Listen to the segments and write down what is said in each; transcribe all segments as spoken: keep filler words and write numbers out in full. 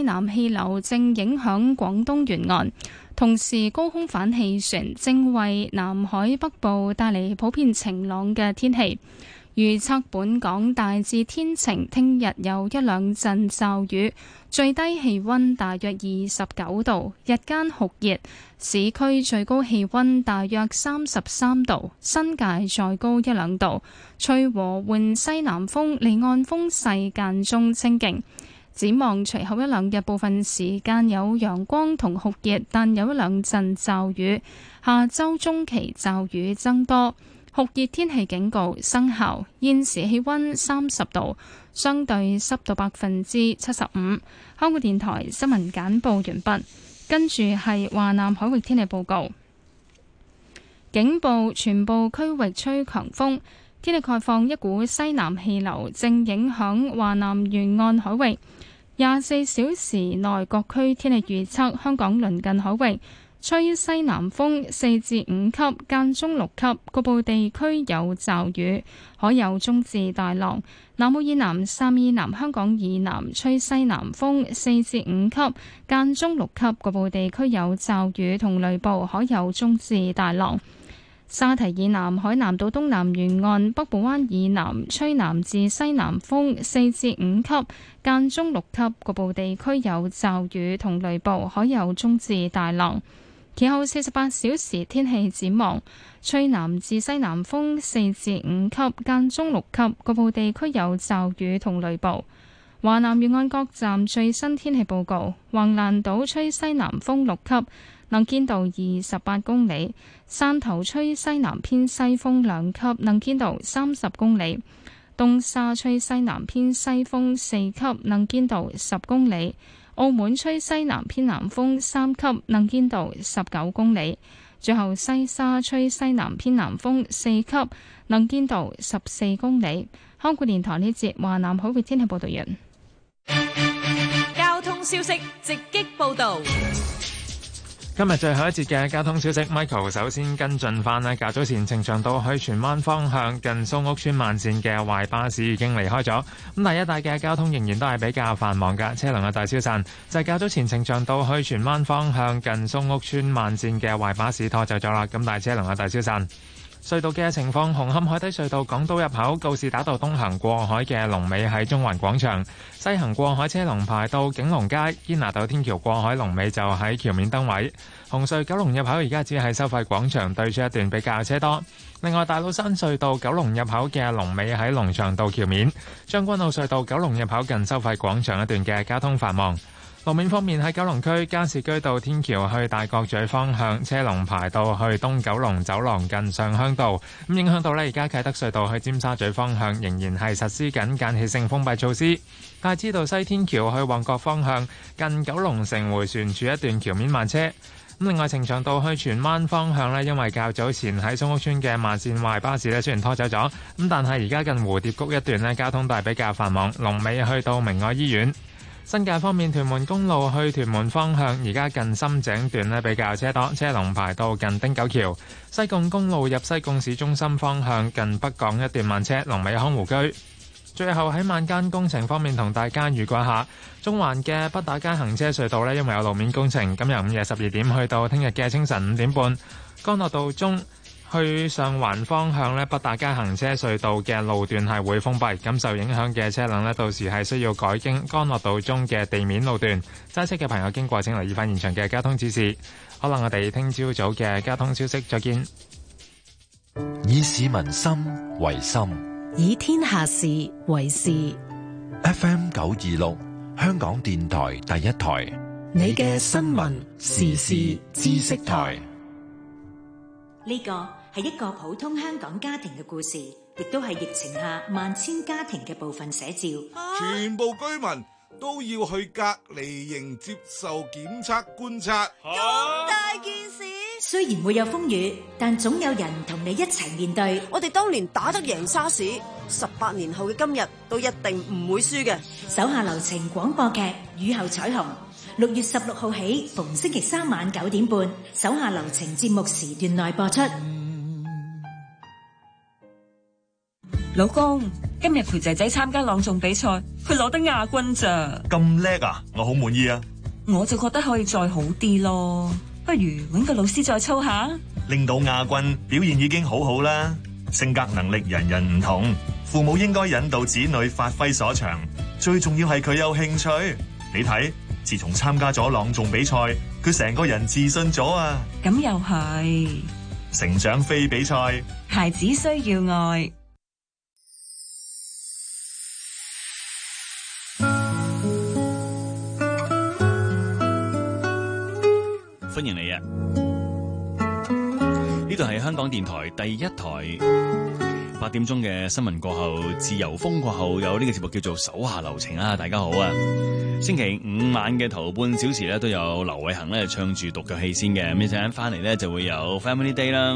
南氣流正影響廣東沿岸，同時高空反氣旋正為南海北部帶嚟普遍晴朗嘅天氣。預測本港大致天晴，聽日有一兩陣驟雨，最低氣溫大約二十九度，日間酷熱，市區最高氣溫大約三十三度，新界再高一兩度，吹和緩西南風，離岸風勢間中清勁。展望隨後一兩日部分時間有陽光同酷熱，但有一兩陣驟雨，下周中期驟雨增多。酷熱天氣警告生效，現時氣溫三十度，相對濕度百分之七十五。香港電台新聞簡報完畢，跟住係華南海域天氣報告。警報，全部區域吹強風，天氣概況，一股西南氣流正影響華南沿岸海域。廿四小時內各區天氣預測，香港鄰近海域吹西南風四至五級，間中六級，局部地區有驟雨，海有中至大浪。南澳以南、汕以南、香港以南吹西南風四至五級，間中六級，局部地區有驟雨同雷暴，海有中至大浪。沙堤以南、海南島東南沿岸、北部灣以南吹南至西南風四至五級，間中六級，局部地區有驟雨同雷暴，海有中至大浪。其後四十八小時天氣展望，吹南至西南風四至五級，間中六級，局部地區有驟雨同雷暴。華南沿岸各站最新天氣報告：橫瀾島吹西南風六級，能見度二十八公里；汕頭吹西南偏西風兩級，能見度三十公里；東沙吹西南偏西風四級，能見度十公里。澳門吹西南偏南風三級，能見度十九公里。最後西沙吹西南偏南風四級，能見度十四公里。香港電台呢節華南海域天氣報道完。 交通消息直擊報道。 今日最後一節嘅交通消息 ，Michael 首先跟進翻呢，較早前呈祥道去荃灣方向近蘇屋村慢線嘅壞巴士已經離開咗，咁第一帶嘅交通仍然都係比較繁忙嘅，車輛嘅大消散。就係、是、較早前呈祥道去荃灣方向近蘇屋村慢線嘅壞巴士拖走咗啦，咁但係車輛嘅大消散。隧道嘅情況，紅磡海底隧道港島入口告士打道東行過海嘅龍尾喺中環廣場，西行過海車龍排到景隆街，堅拿道天橋過海龍尾就喺橋面燈位。紅隧九龍入口而家只係收費廣場對出一段比較車多。另外大老山隧道九龍入口嘅龍尾喺龍翔道橋面，將軍澳隧道九龍入口近收費廣場一段嘅交通繁忙。路面方面喺九龍區加士居道天橋去大角咀方向車龍排到去東九龍走廊近上鄉道，咁影響到呢，而家啟德隧道去尖沙咀方向仍然係實施緊間歇性封閉措施。太子道西天橋去旺角方向近九龍城迴旋處一段橋面慢車。咁另外呈祥道去荃灣方向呢，因為較早前喺蘇屋村嘅慢線壞巴士呢，雖然拖走咗，咁但係而家近蝴蝶谷一段呢，交通都係比較繁忙，龍尾去到明愛醫院。新界方面，屯門公路去屯門方向，而家近深井段呢比較車多，車龍排到近汀九橋。西貢公路入西貢市中心方向，近北港一段慢車，龍尾康湖居。最後喺晚間工程方面，同大家預告下，中環嘅畢打街行車隧道呢，因為有路面工程，今日午夜十二點去到聽日嘅清晨五點半，干諾道中去上環方向呢，畢打街行車隧道嘅路段係會封閉，咁受影響嘅車輛呢，到時係需要改經干諾道中嘅地面路段。揸車嘅朋友經過請留意翻現場嘅交通指示。可能我哋聽朝早嘅交通消息再見。 以市民心為心， 以天下事為事。 F M 九二六香港電台第一台， 你嘅新聞時事知識台。 呢個係一個普通香港家庭嘅故事，亦都係疫情下萬千家庭嘅部分寫照。 全部居民都要去隔離營接受檢測觀察。 咁大件事， 雖然會有風雨，但總有人同你一齊面對。 我哋當年打得贏沙士，十八年後嘅今日都一定唔會輸嘅。 手下留情廣播劇《雨後彩虹》，六月十六號起，逢星期三晚九點半，手下留情節目時段內播出。 老公， 今日陪仔仔參加朗誦比賽，佢攞得亞軍咋。 咁叻啊！我好滿意啊！ 我就覺得可以再好啲咯，不如揾個老師再操下。 拎到亞軍，表現已經好好啦。性格能力人人唔同，父母應該引導子女發揮所長，最重要係佢有興趣。你睇，自從參加咗朗誦比賽，佢成個人自信咗啊！ 咁又係， 成長非比賽， 孩子需要愛。 歡迎你啊！呢度係香港電台第一台，八點鐘嘅新聞過後，自由風過後有呢個節目叫做手下留情啊！大家好啊！星期五晚嘅頭半小時咧都有劉偉恒咧唱住獨腳戲先嘅，咁一陣間翻嚟咧就會有 Family Day 啦。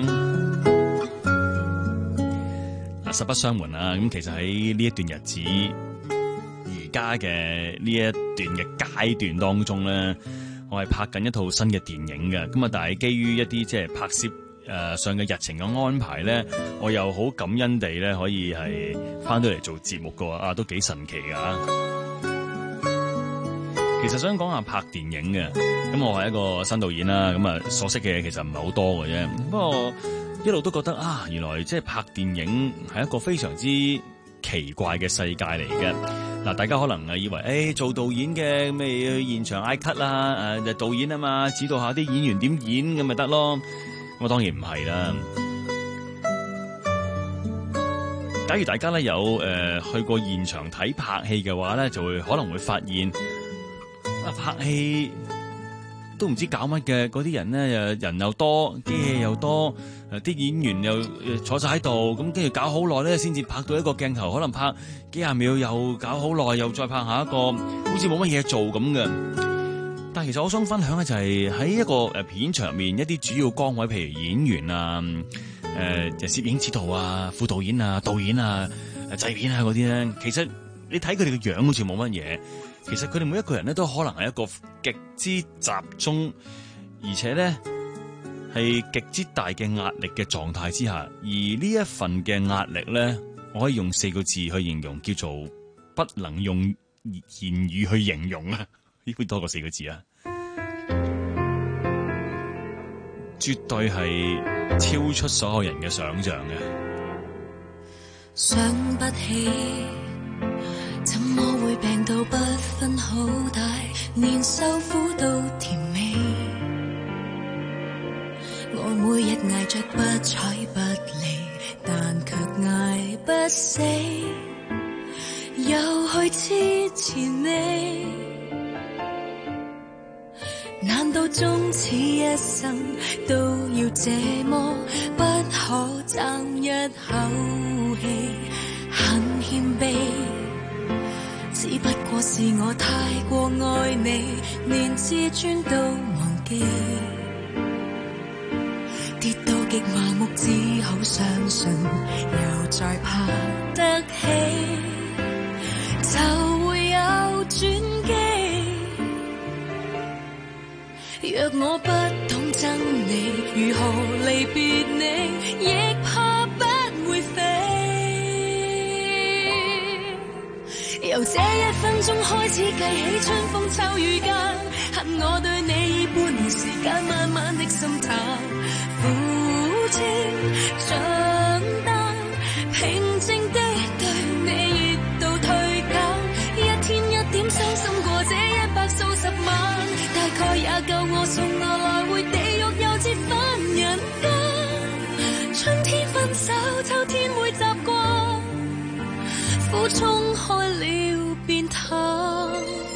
嗱，實不相瞞啊，咁其實喺呢一段日子，而家嘅呢一段嘅階段當中咧，我係拍緊一套新嘅電影嘅，咁啊，但係基於一啲即係拍攝誒、呃、上嘅日程嘅安排咧，我又好感恩地咧可以係翻到嚟做節目嘅話，啊都幾神奇噶。其實想講下拍電影嘅，咁我係一個新導演啦，咁啊所識嘅嘢其實唔係好多嘅啫，不過一路都覺得啊，原來即係拍電影係一個非常之奇怪嘅世界嚟嘅。嗱，大家可能係以為，誒、欸、做導演嘅咩去現場嗌 cut 啦，誒、呃、導演啊嘛，指導下啲演員點演咁咪得咯。咁啊當然唔係啦。假如大家咧有誒、呃、去過現場睇拍戲嘅話咧，就會可能會發現啊拍戲都唔知搞乜嘅，嗰啲人咧誒人又多，機器又多。誒啲演員又坐晒喺度，咁跟住搞好耐咧，先至拍到一個鏡頭，可能拍幾廿秒，又搞好耐，又再拍下一個，好似冇乜嘢做咁嘅。但係其實我想分享嘅就係喺一個誒片場入面一啲主要崗位，譬如演員啊、誒就攝影指導啊、副導演啊、導演啊、誒製片啊嗰啲咧，其實你睇佢哋嘅樣好似冇乜嘢，其實佢哋每一個人咧都可能係一個極之集中，而且咧係極之大嘅壓力嘅狀態之下，而呢一份嘅壓力咧，我可以用四個字去形容，叫做不能用言語去形容啊！呢邊多過四個字啊，絕對係超出所有人嘅想象嘅。 想不起，怎麼會病到不分好歹，連受苦都甜美。我每日捱着不睬不理，但卻捱不死，又去痴纏你。難道終此一生都要這麼不可爭一口氣？很謙卑，只不過是我太過愛你，連自尊都忘記。跌到極麻木，只好相信又再爬得起，就會有轉機。若我不懂真理，如何離別你，亦怕不會飛。由這一分鐘開始計起，春風秋雨間，恨我對你已半年時間，慢慢的心淡。負情長大，平靜地對你熱度退減，一天一點傷心過這一百數十晚，大概也夠我送我來回地獄，又折返人間。春天分手，秋天會習慣，苦衝開了變淡。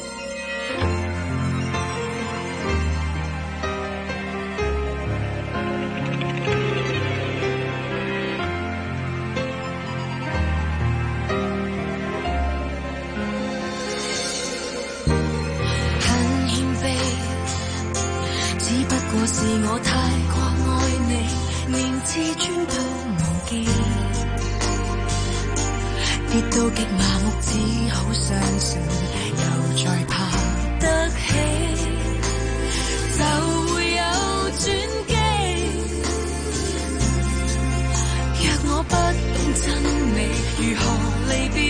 是我太過愛你，連自尊都忘記，跌到極麻木，只好相信又再爬得起，就會有轉機。若我不懂真理，如何離別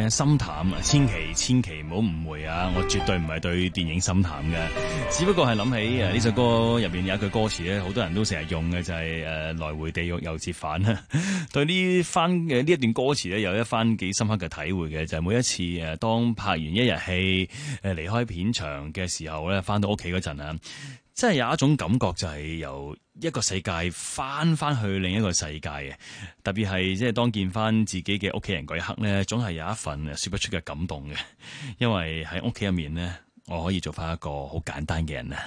心淡，千祈千祈唔好誤會啊！我絕對唔係對電影心淡嘅，只不過係諗起誒呢首歌入邊有一句歌詞咧，好多人都成日用嘅就係、是、誒、呃、來回地獄又折返啦。對呢番嘅呢一段歌詞咧，有一番幾深刻嘅體會嘅，就係、是、每一次誒當拍完一日戲誒離開片場嘅時候咧，翻到屋企嗰陣啊，即係有一種感覺，就係由一個世界翻翻去另一個世界嘅。特別係即係當見翻自己嘅屋企人嗰一刻咧，總係有一份說不出嘅感動嘅。因為喺屋企入面咧，我可以做翻一個好簡單嘅人啊。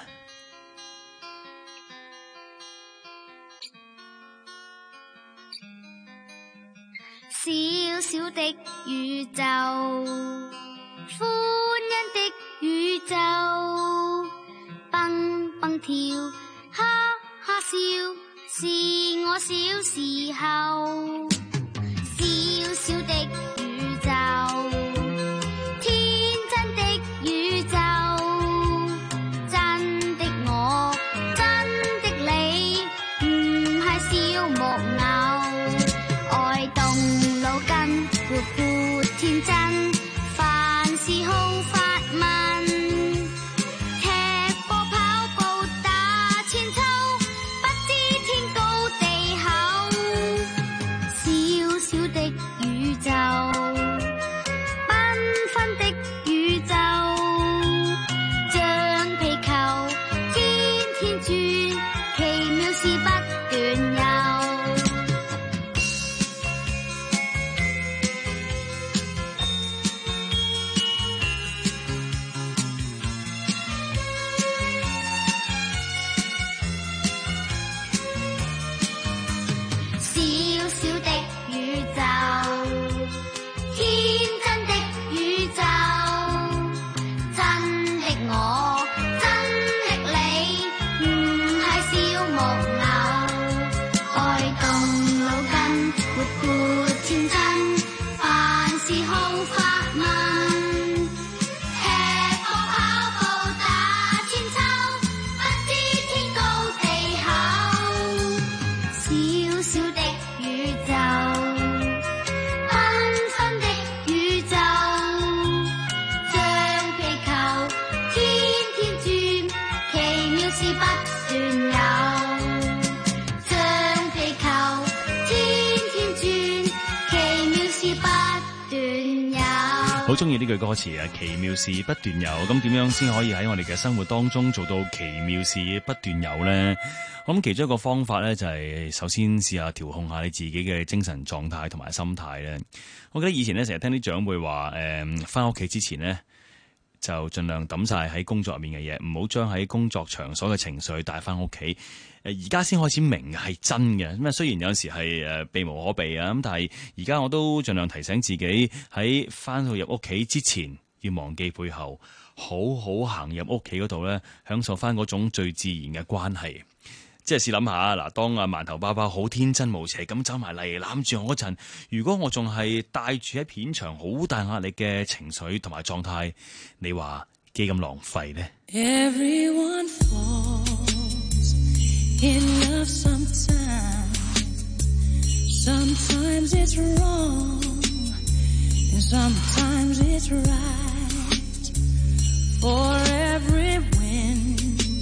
小小的宇宙，歡欣的宇宙，蹦蹦跳，哈哈笑，是我小時候。小小的宇宙，天真的宇宙，真的我，真的你，唔係小木偶，愛動腦筋，活潑天真，凡事好發問，踢波跑步打千秋，不知天高地厚。小小的宇宙，繽紛的宇宙，像皮球天天轉，奇妙事不斷有。小小的宇宙，天真的宇宙，真的我，真的你，唔係小木偶，愛動腦筋，活潑天真，凡事好發問，踢波跑步打千秋，不知天高地厚。小小的宇宙，繽紛的宇宙，像皮球天天轉，奇妙事不斷有。像皮球天天轉，奇妙事不斷有。 好中意呢句歌詞啊！奇妙事不斷有，咁點樣先可以喺我哋嘅生活當中做到奇妙事不斷有呢？我諗其中一個方法咧，就係首先試下調控下你自己嘅精神狀態同埋心態咧。我記得以前咧，成日聽啲長輩話，誒翻屋企之前咧，就盡量抌晒喺工作入面嘅嘢，唔好將喺工作場所嘅情緒帶翻屋企。誒而家先開始明係真嘅，咁啊雖然有時係誒避無可避啊，咁但係而家我都盡量提醒自己喺翻到入屋企之前，要忘記背後，好好行入屋企嗰度咧，享受翻嗰種最自然嘅關係。即係試諗下，嗱，當阿饅頭爸爸好天真無邪咁走埋嚟攬住我嗰陣，如果我仲係帶住喺片場好大壓力嘅情緒同埋狀態，你話幾咁浪費呢？ Everyone falls in love sometimes. Sometimes it's wrong, and sometimes it's right. For every win,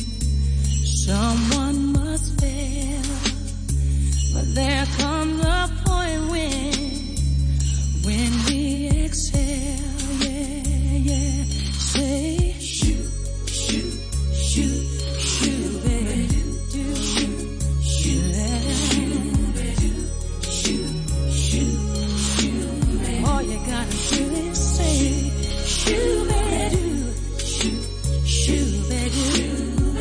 someone must fail. But there comes a point when, when we exhale, yeah, yeah. Say, shoot, shoot, shoot, shoot, baby, do, shoot, shoot, shoot, shoot, shoot, baby. All you gotta do is say, shoot, baby, shoot, shoot, baby.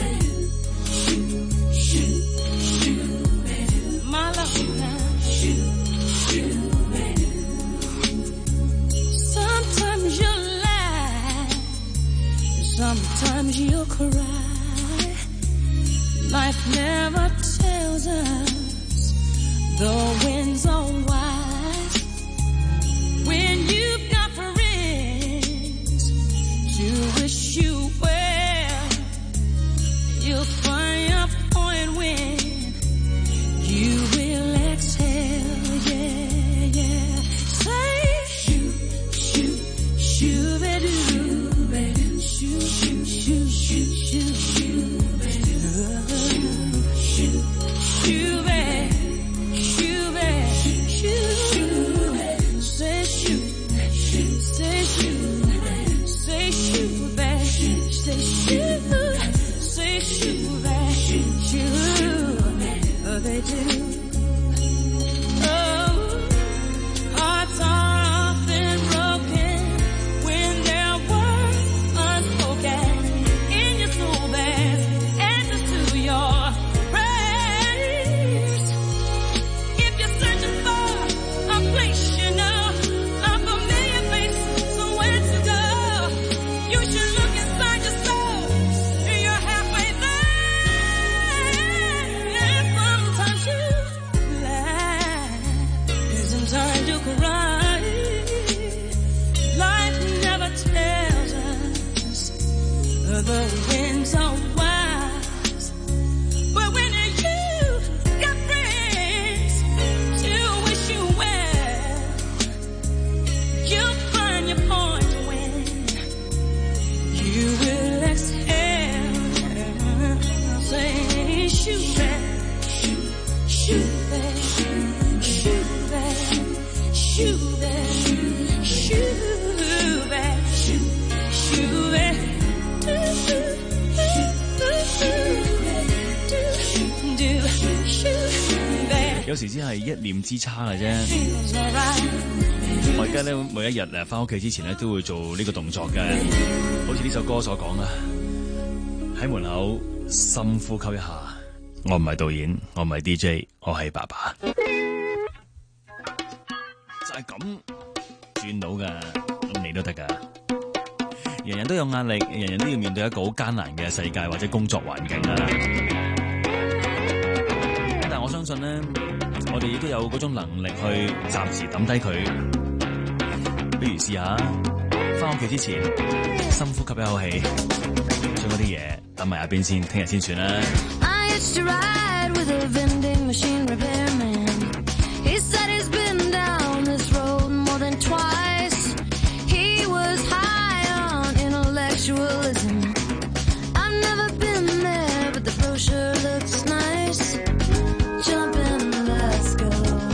Sometimes you'll cry. Life never tells us the winds are wide. When you've got friends to wish you well, you'll find a point when you will exhale, yeah, yeah. Say, shoot, shoot, were the winds are wise. But when you got friends to wish you well, you'll find your point when you will exhale. Say, shoot back, shoot, shoot back, shoot back, shoot back, shoot back, shoot back. 有時只係一念之差嘅啫。我而家咧每一日誒翻屋企之前咧都會做呢個動作嘅，好似呢首歌所講啦，喺門口深呼吸一下。我唔係導演，我唔係 D J， 我係爸爸，就係咁轉到噶，咁你都得噶。人人都有壓力，人人都要面對一個好艱難嘅世界或者工作環境啊。但係我相信咧，我哋亦都有嗰種能力去暫時抌低佢。不如試下翻屋企之前深呼吸一口氣，將嗰啲嘢抌埋一邊先，聽日先算啦。 I used to ride with a vending machine repairman. He said he's been down this road more than twice. He was high on intellectualism. I've never been there, but the brochure looks nice. Jump in, let's go.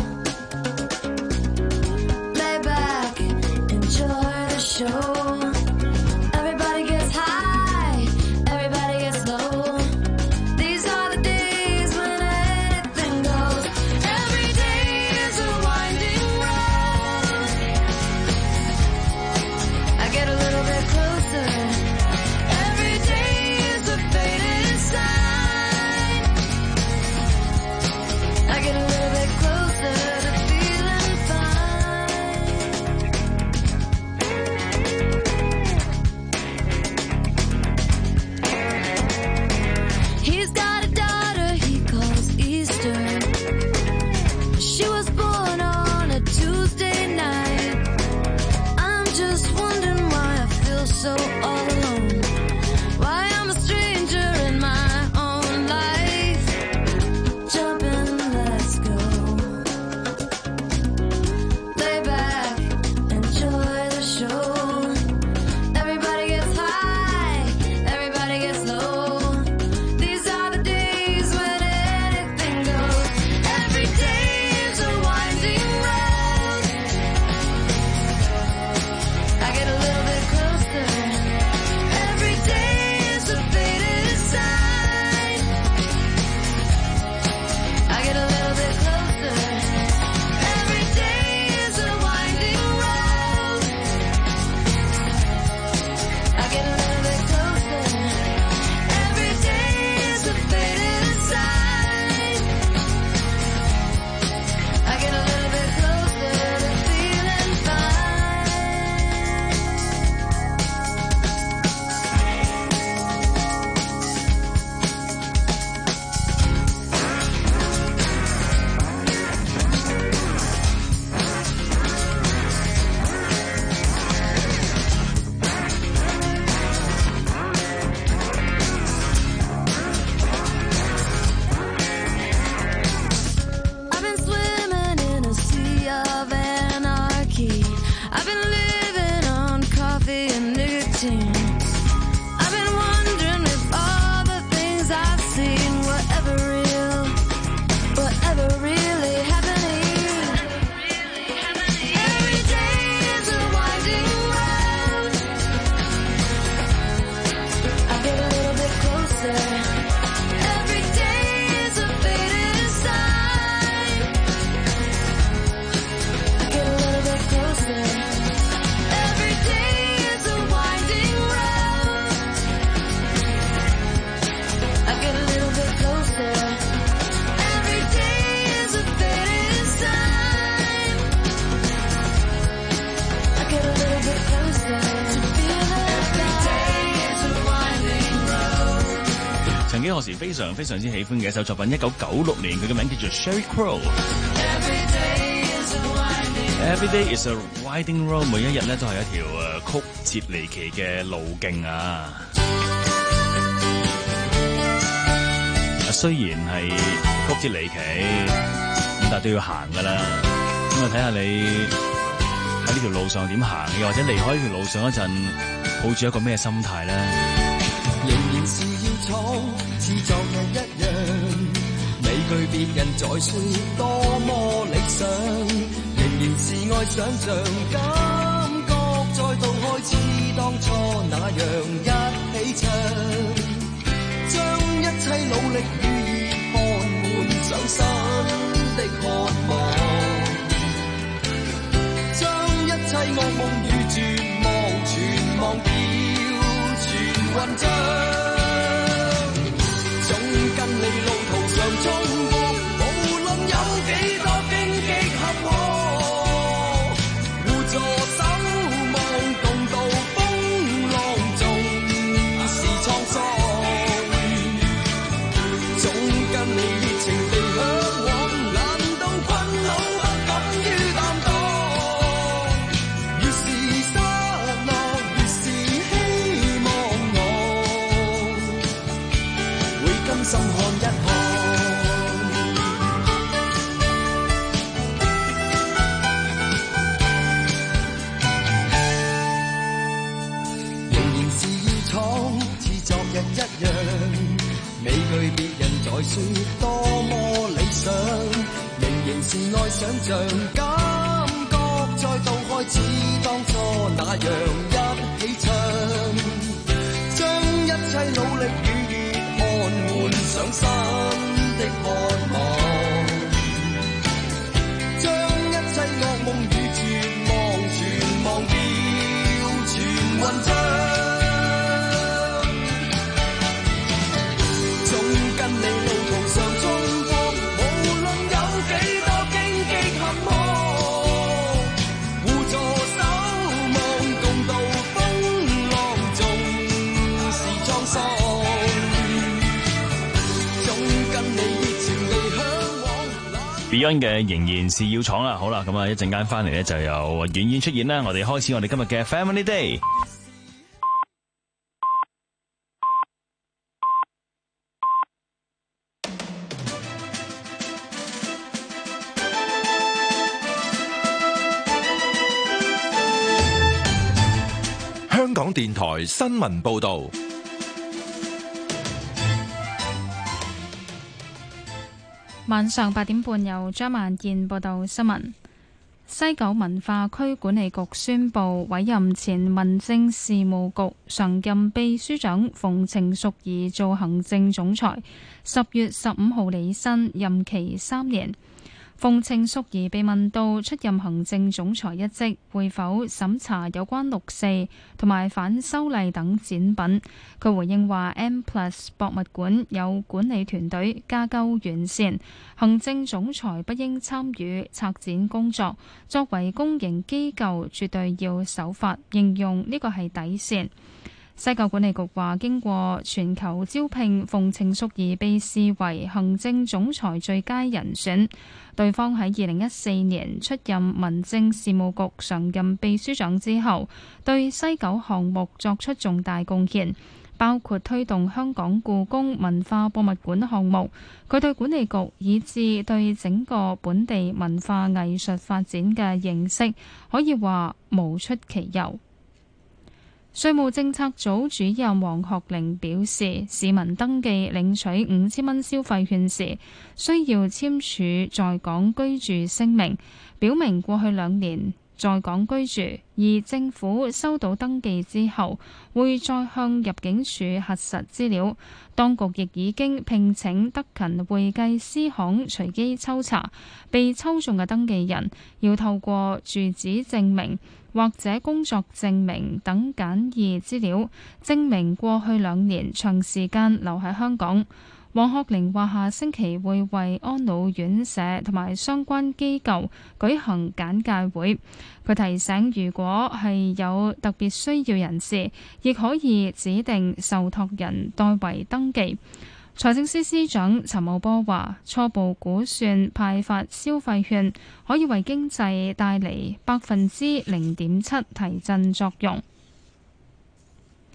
Lay back, enjoy the show. Everybody gets high, everybody gets low. These are the days when anything goes. Every day is a winding road. I get a little bit closer. Every day is a faded sign. I get a little bit closer to feeling fine. He's got a daughter he calls Easter. She was born on a Tuesday night. I'm just wondering why I feel so all alone. Why I'm a stranger in my own life. Jump in, let's go. Lay back, enjoy the show. Everybody gets high, everybody gets low. These are the days when anything goes. Every day is a winding road. I get a little bit closer. Every day is a faded sign. I get a little bit closer. Every day is a winding road. I get a little bit closer. Every day is a faded sign. I get a little bit closer to feeling fine. I've been swimming in a sea of anarchy. I've been living on coffee and nicotine. I've been wondering if all the things I've seen were ever real, were ever really happening. Every day is a winding road. I get a little bit closer. Every day is a faded sign. I get a little bit closer. Every day is a winding road. I get a little bit closer. Every day is a faded sign. I get a little bit closer to feeling. Every day is a winding road. 曾經何時非常非常之喜歡嘅一首作品，一九九六年佢嘅名叫做 Sheryl Crow。 Every day is a winding Every day is a winding road， 每一日咧都係一條誒曲折離奇嘅路徑啊！ 雖然係曲折離奇，咁但係都要行噶啦。咁啊，睇下你喺呢條路上點行，又或者離開呢條路上嗰陣，抱住一個咩心態咧？ 仍然是要闖，似昨日一樣，未懼別人在說多麼理想，仍然是愛想像，感覺再度開始當初那樣一起唱，將一切努力與熱汗換上新的渴望，將一切惡夢與絕望全忘掉，全混帳，總跟你路途上衝過，無論有幾多荊棘坎坷，互助守望共度風浪，縱是滄桑，總跟你熱情地向往，難道困惱不敢於擔當，越是失落越是希望，會甘心看一看，仍然是要闖，似昨日一樣，未懼別人在說多麼理想，仍然是愛想像，感覺再度開始當初那樣一起唱，將一切努力與熱汗換上新的渴望，將一切惡夢與絕望全忘掉，全混帳，總跟你路途上衝過，無論有幾多荊棘坎坷，互助守望共度風浪，縱是滄桑，總跟你熱情地向往。 Beyond 嘅仍然是要闖啦，好啦，咁啊一陣間翻嚟咧就由婉婉出現啦，我哋開始我哋今日嘅 Family Day。 香港電台新聞報導。 晚上八點半，由張萬燕報道新聞。西九文化區管理局宣布委任前民政事務局常任秘書長馮程淑儀做行政總裁，十月十五號履新，任期三年。馮程淑儀被問到出任行政總裁一職會否審查有關六四同埋反修例等展品，佢回應話 M Plus 博物館有管理團隊，架構完善，行政總裁不應參與策展工作，作為公營機構絕對要守法，形容呢個係底線。西九管理局話，經過全球招聘，馮程淑儀被視為行政總裁最佳人選。對方喺二零一四年出任民政事務局常任秘書長之後，對西九項目作出重大貢獻，包括推動香港故宮文化博物館項目。佢對管理局以至對整個本地文化藝術發展嘅認識，可以話無出其右。稅務政策組主任黃學玲表示，市民登記領取五千蚊消費券時，需要簽署在港居住聲明，表明過去兩年在港居住，而政府收到登記之後，會再向入境處核實資料。當局亦已經聘請德勤會計師行隨機抽查，被抽中嘅登記人要透過住址證明或者工作證明等簡易資料，證明過去兩年長時間留喺香港。黃學玲話：下星期會為安老院舍同埋相關機構舉行簡介會。佢提醒，如果係有特別需要人士，亦可以指定受託人代為登記。財政司司長陳茂波話：初步估算派發消費券可以為經濟帶嚟百分之零點七提振作用。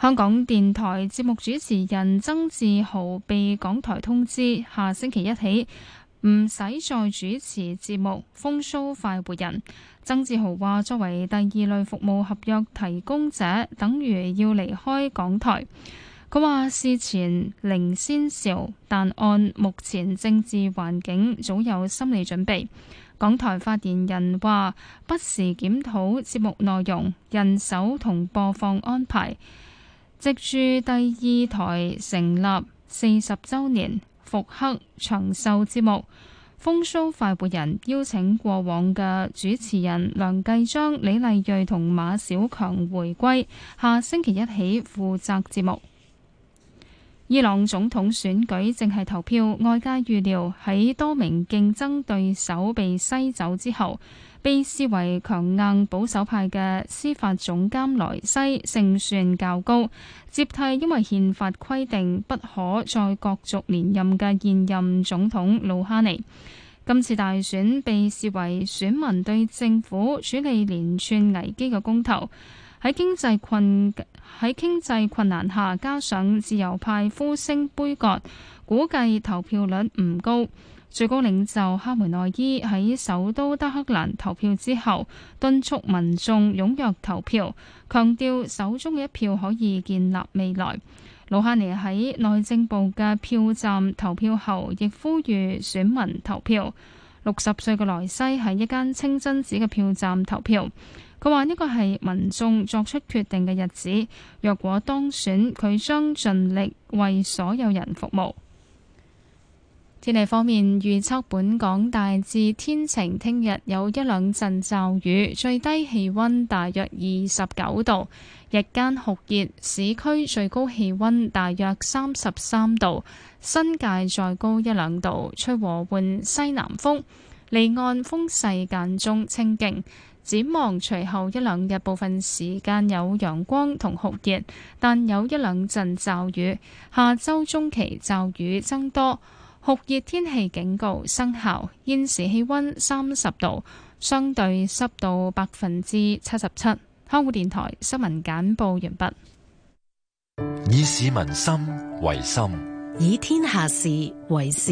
香港電台節目主持人曾志豪被港台通知，下星期一起唔使再主持節目《風騷快活人》。曾志豪話：作為第二類服務合約提供者，等於要離開港台。佢話事前零先兆，但按目前政治環境，早有心理準備。港台發言人話：不時檢討節目內容、人手同播放安排。藉住第二台成立四十週年復刻長壽節目《風騷快活人》，邀請過往嘅主持人梁繼章、李麗蕊同馬小強回歸，下星期一起負責節目。伊朗總統選舉正係投票，外界預料喺多名競爭對手被篩走之後，被視為強硬保守派嘅司法總監萊西勝算較高，接替因為憲法規定不可再角逐連任嘅現任總統魯哈尼。今次大選被視為選民對政府處理連串危機嘅公投。喺經濟困喺經濟困難下，加上自由派呼聲杯葛，估計投票率唔高。最高領袖哈梅內伊喺首都德黑蘭投票之後，敦促民眾踴躍投票，強調手中嘅一票可以建立未來。魯哈尼喺內政部嘅票站投票後，亦呼籲選民投票。六十歲嘅萊西喺一間清真寺嘅票站投票。佢話呢個係民眾作出決定嘅日子，若果當選，佢將盡力為所有人服務。天氣方面，預測本港大致天晴，聽日有一兩陣驟雨，最低氣溫大約二十九度，日間酷熱，市區最高氣溫大約三十三度，新界再高一兩度，吹和緩西南風，離岸風勢間中清勁。展望隨後一兩日部分時間有陽光同酷熱，但有一兩陣驟雨。下周中期驟雨增多，酷熱天氣警告生效。現時氣溫三十度，相對濕度百分之七十七。香港電台新聞簡報完畢。 以市民心為心， 以天下事為事。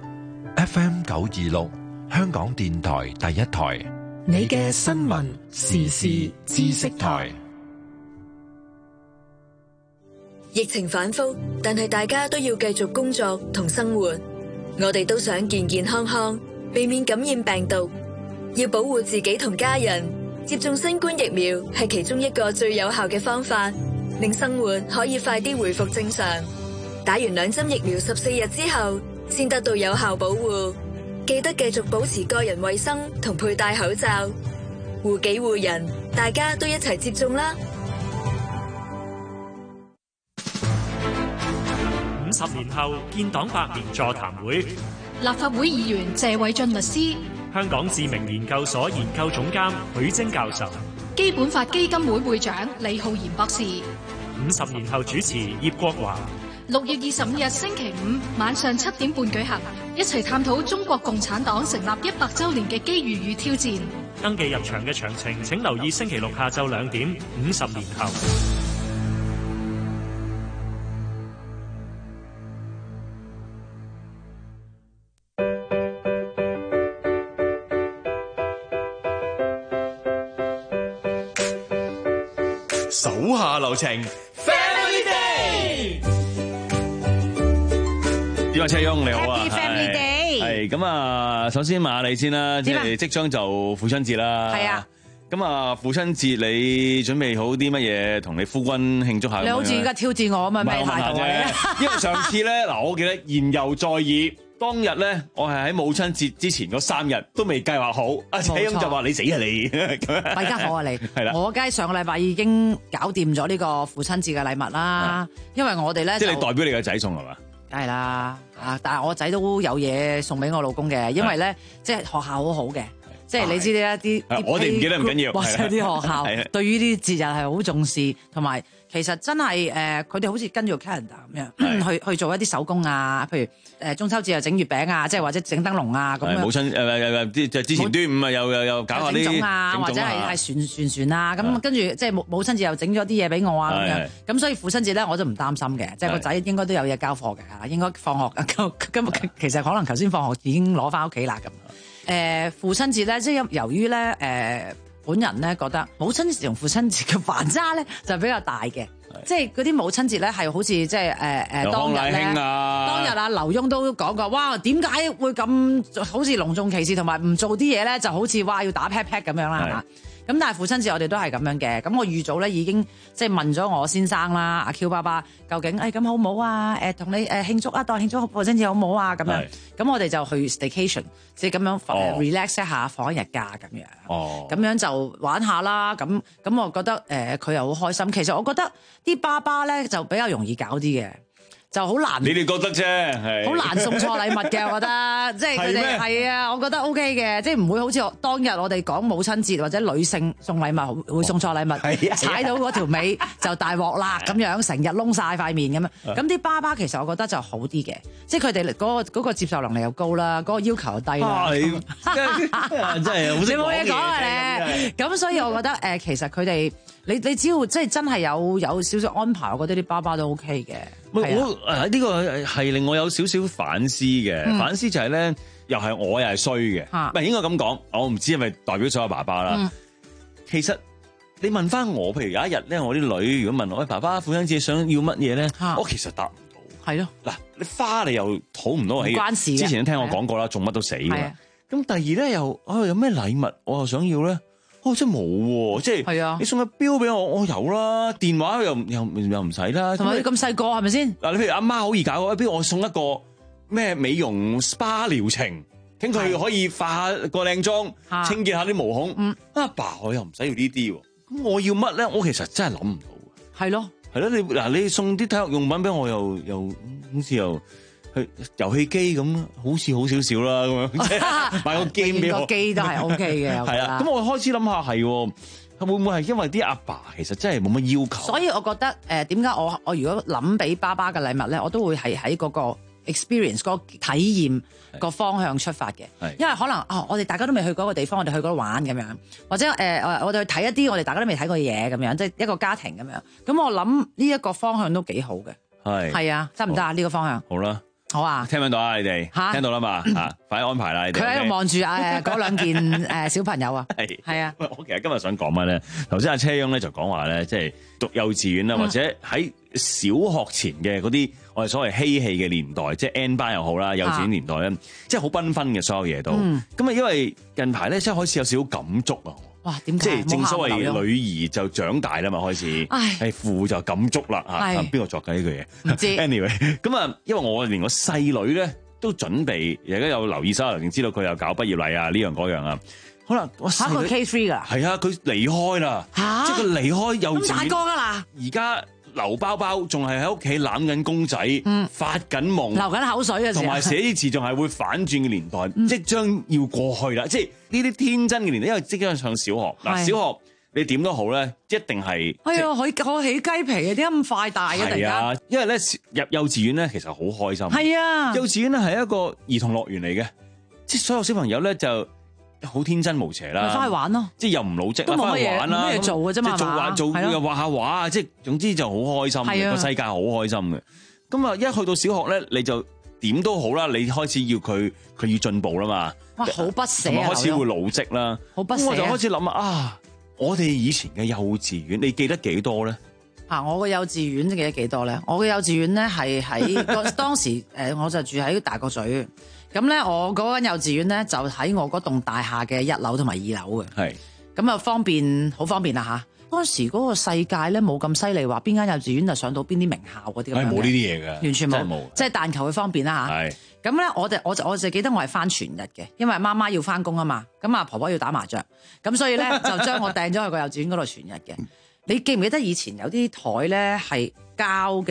F M 九二六，香港電台第一台。 你嘅新聞時事知識台。 疫情反覆，但係大家都要繼續工作同生活。我哋都想健健康康，避免感染病毒。要保護自己同家人，接種新冠疫苗係其中一個最有效嘅方法，令生活可以快啲回復正常。打完兩針疫苗十四日之後，先得到有效保護。記得繼續保持個人衛生同佩戴口罩，護己護人，大家都一齊接種啦！ 五十年後建黨百年座談會， 立法會議員謝偉俊律師， 香港智明研究所研究總監許楨教授， 基本法基金會會長李浩然博士。 五十年後主持葉國華。 六月二十五日星期五晚上七點半舉行，一齊探討中國共產黨成立一百周年嘅機遇與挑戰。 登記入場嘅詳情，請留意星期六下晝兩點。五十年後， 手下留情。點啊，車翁你好啊，係咁啊，首先問下你先啦，即係即將就父親節啦，係啊，咁啊父親節你準備好啲乜嘢同你夫君慶祝下？ 你好似而家挑戰我啊嘛，咩態度咧？ 因為上次咧嗱，我記得言猶在耳，當日咧我係喺母親節之前嗰三日都未計劃好，阿車翁就話你死啊你， 弊家伙啊你， 係啦， 我梗係上個禮拜已經搞掂咗呢個父親節嘅禮物啦，因為我哋咧即係你代表你個仔送係嘛？ 梗係啦，啊！但係我仔都有嘢送俾我老公嘅，因為咧即係學校好好嘅， 即係你知呢一啲， 我哋唔記得唔緊要， 或者啲學校對於呢啲節日係好重視，同埋其實真係誒，佢哋好似跟住個 calendar 咁樣去去做一啲手工啊，譬如誒中秋節又整月餅啊，即係或者整燈籠啊咁樣。母親誒誒誒，即係之前端午啊，又又又搞下啲整粽啊，或者係係船船船啊，咁跟住即係母母親節又整咗啲嘢俾我啊咁樣。咁所以父親節咧我都唔擔心嘅，即係個仔應該都有嘢交貨嘅嚇，應該放學今今其實可能頭先放學已經攞翻屋企啦咁。誒父親節咧，即係由於咧誒本人咧覺得母親節同父親節嘅反差咧就比較大嘅，即係嗰啲母親節咧係好似即係誒誒當日咧，當日啊劉墉都講過，哇點解會咁好似隆重其事，同埋唔做啲嘢咧就好似哇要打 pat pat 咁樣啦係嘛？咁但係父親節我哋都係咁樣嘅，咁我預早咧已經即係問咗我先生啦，阿 Q 爸爸究竟誒咁好唔好啊？誒同你誒慶祝啊，當慶祝父親節好唔好啊？咁樣，咁我哋就去 staycation，即係咁樣 relax 一下，放一日假咁樣，哦，咁樣就玩下啦。咁咁我覺得誒佢又好開心。其實我覺得啲爸爸咧就比較容易搞啲嘅。就好難， 你哋覺得啫，係好難送錯禮物嘅，我覺得，即係佢哋係啊，我覺得 OK 嘅，即係唔會好似當日我哋講母親節或者女性送禮物會送錯禮物，踩到嗰條尾就大鑊啦咁樣，成日窿晒塊面咁樣。咁啲爸爸其實我覺得就好啲嘅，即係佢哋嗰個嗰個接受能力又高啦，嗰個要求又低啦。 真係好識講嘢， 你冇嘢講啊你。咁所以我覺得誒，其實佢哋你你只要即係真係有有少少安排，我覺得啲爸爸都 OK 嘅。 我誒呢個係令我有少少反思嘅，嗯、反思就係咧，又係我又係衰嘅，唔係、啊、應該咁講，我唔知係咪代表所有爸爸啦。嗯、其實你問翻我，譬如有一日咧，我啲女如果問我，喂爸爸父親節想要乜嘢咧，啊、我其實答唔到。係咯，嗱你花你又討唔到起，關事。之前都聽我講過啦，種乜都死㗎。咁第二咧又啊有咩禮物我又想要咧？哦，真係冇喎，即係你送個錶俾我，我有啦，電話又又又唔使啦。 同埋你咁細個係咪先？ 嗱，你譬如阿媽好易搞嘅，不如我送一個咩美容 S P A 療程，聽佢可以化個靚妝，清潔下啲毛孔。嗯，阿爸我又唔使要呢啲喎，咁我要乜咧？我其實真係諗唔到。 係咯， 係咯，你嗱你送啲體育用品俾我，又又好似又。去遊戲機咁，好似好少少啦咁樣，即係買個 game 俾我。個機都係 OK 嘅。係啊，咁我開始諗下係，會唔會係因為啲阿爸其實真係冇乜要求？ 所以我覺得誒點解我我如果諗俾爸爸嘅禮物咧，我都會係喺嗰個 experience 嗰個體驗個方向出發嘅。因為可能哦，我哋大家都未去過一個地方，我哋去嗰度玩咁樣，或者誒、呃、我哋去睇一啲我哋大家都未睇過嘅嘢咁樣，即係一個家庭咁樣。咁我諗呢一個方向都幾好嘅。係係啊，得唔得啊？呢個方向好啦。好啊，聽唔聽到啊？你哋吓聽到啦嘛？吓，快啲安排啦！你哋佢喺度望住誒嗰兩件誒小朋友啊，係係啊。我其實今日想講乜咧？頭先阿車翁咧就講話咧，即係讀幼稚園啦，或者喺小學前嘅嗰啲我哋所謂嬉戲嘅年代，即係 N 班又好啦，幼稚園年代咧，即係好繽紛嘅所有嘢都。咁啊，因為近排咧，即係開始有少少感觸啊。哇！點解？即係正所謂女兒就長大啦嘛，開始係父就感觸啦嚇。邊個作緊呢句嘢？唔知。anyway，咁啊，因為我連個細女咧都準備，而家有留意收，定知道佢又搞畢業禮啊，呢樣嗰樣啊。可能我細女 K 三㗎。係啊，佢離開啦。嚇！即係佢離開幼稚園。咁大個㗎啦。而家劉包包仲係喺屋企攬緊公仔，發緊夢，流緊口水嘅時候，同埋寫字仲係會反轉嘅年代，即將要過去啦。即係呢啲天真嘅年代，因為即將上小學嗱，小學你點都好咧，一定係哎呀，可以我起雞皮啊！點解咁快大嘅突然間？係啊，因為咧入幼稚園咧，其實好開心。係啊，幼稚園咧係一個兒童樂園嚟嘅，即係所有小朋友咧就好天真無邪啦，咪翻去玩咯，即係又唔老積啦，翻去玩啦，冇乜嘢做嘅啫嘛，即係做畫做又畫下畫啊，即係總之就好開心嘅，個世界好開心嘅。咁啊，一去到小學咧，你就點都好啦，你開始要佢佢要進步啦嘛，哇，好不捨啊，開始會老積啦，好不捨。咁我就開始諗啊，我哋以前嘅幼稚園，你記得幾多咧？啊，我嘅幼稚園記得幾多咧？我嘅幼稚園咧係喺當時誒，我就住喺大角咀。咁咧，我嗰間幼稚園咧就喺我嗰棟大廈嘅一樓同埋二樓嘅。係咁啊，方便好方便啦嚇。當時嗰個世界咧冇咁犀利，話邊間幼稚園就上到邊啲名校嗰啲咁樣。冇呢啲嘢㗎，完全冇，即係但求佢方便啦嚇。係咁咧，我哋我就我就記得我係翻全日嘅，因為媽媽要翻工啊嘛，咁啊婆婆要打麻雀，咁所以咧就將我掟咗去個幼稚園嗰度全日嘅。你記唔記得以前有啲台咧係膠嘅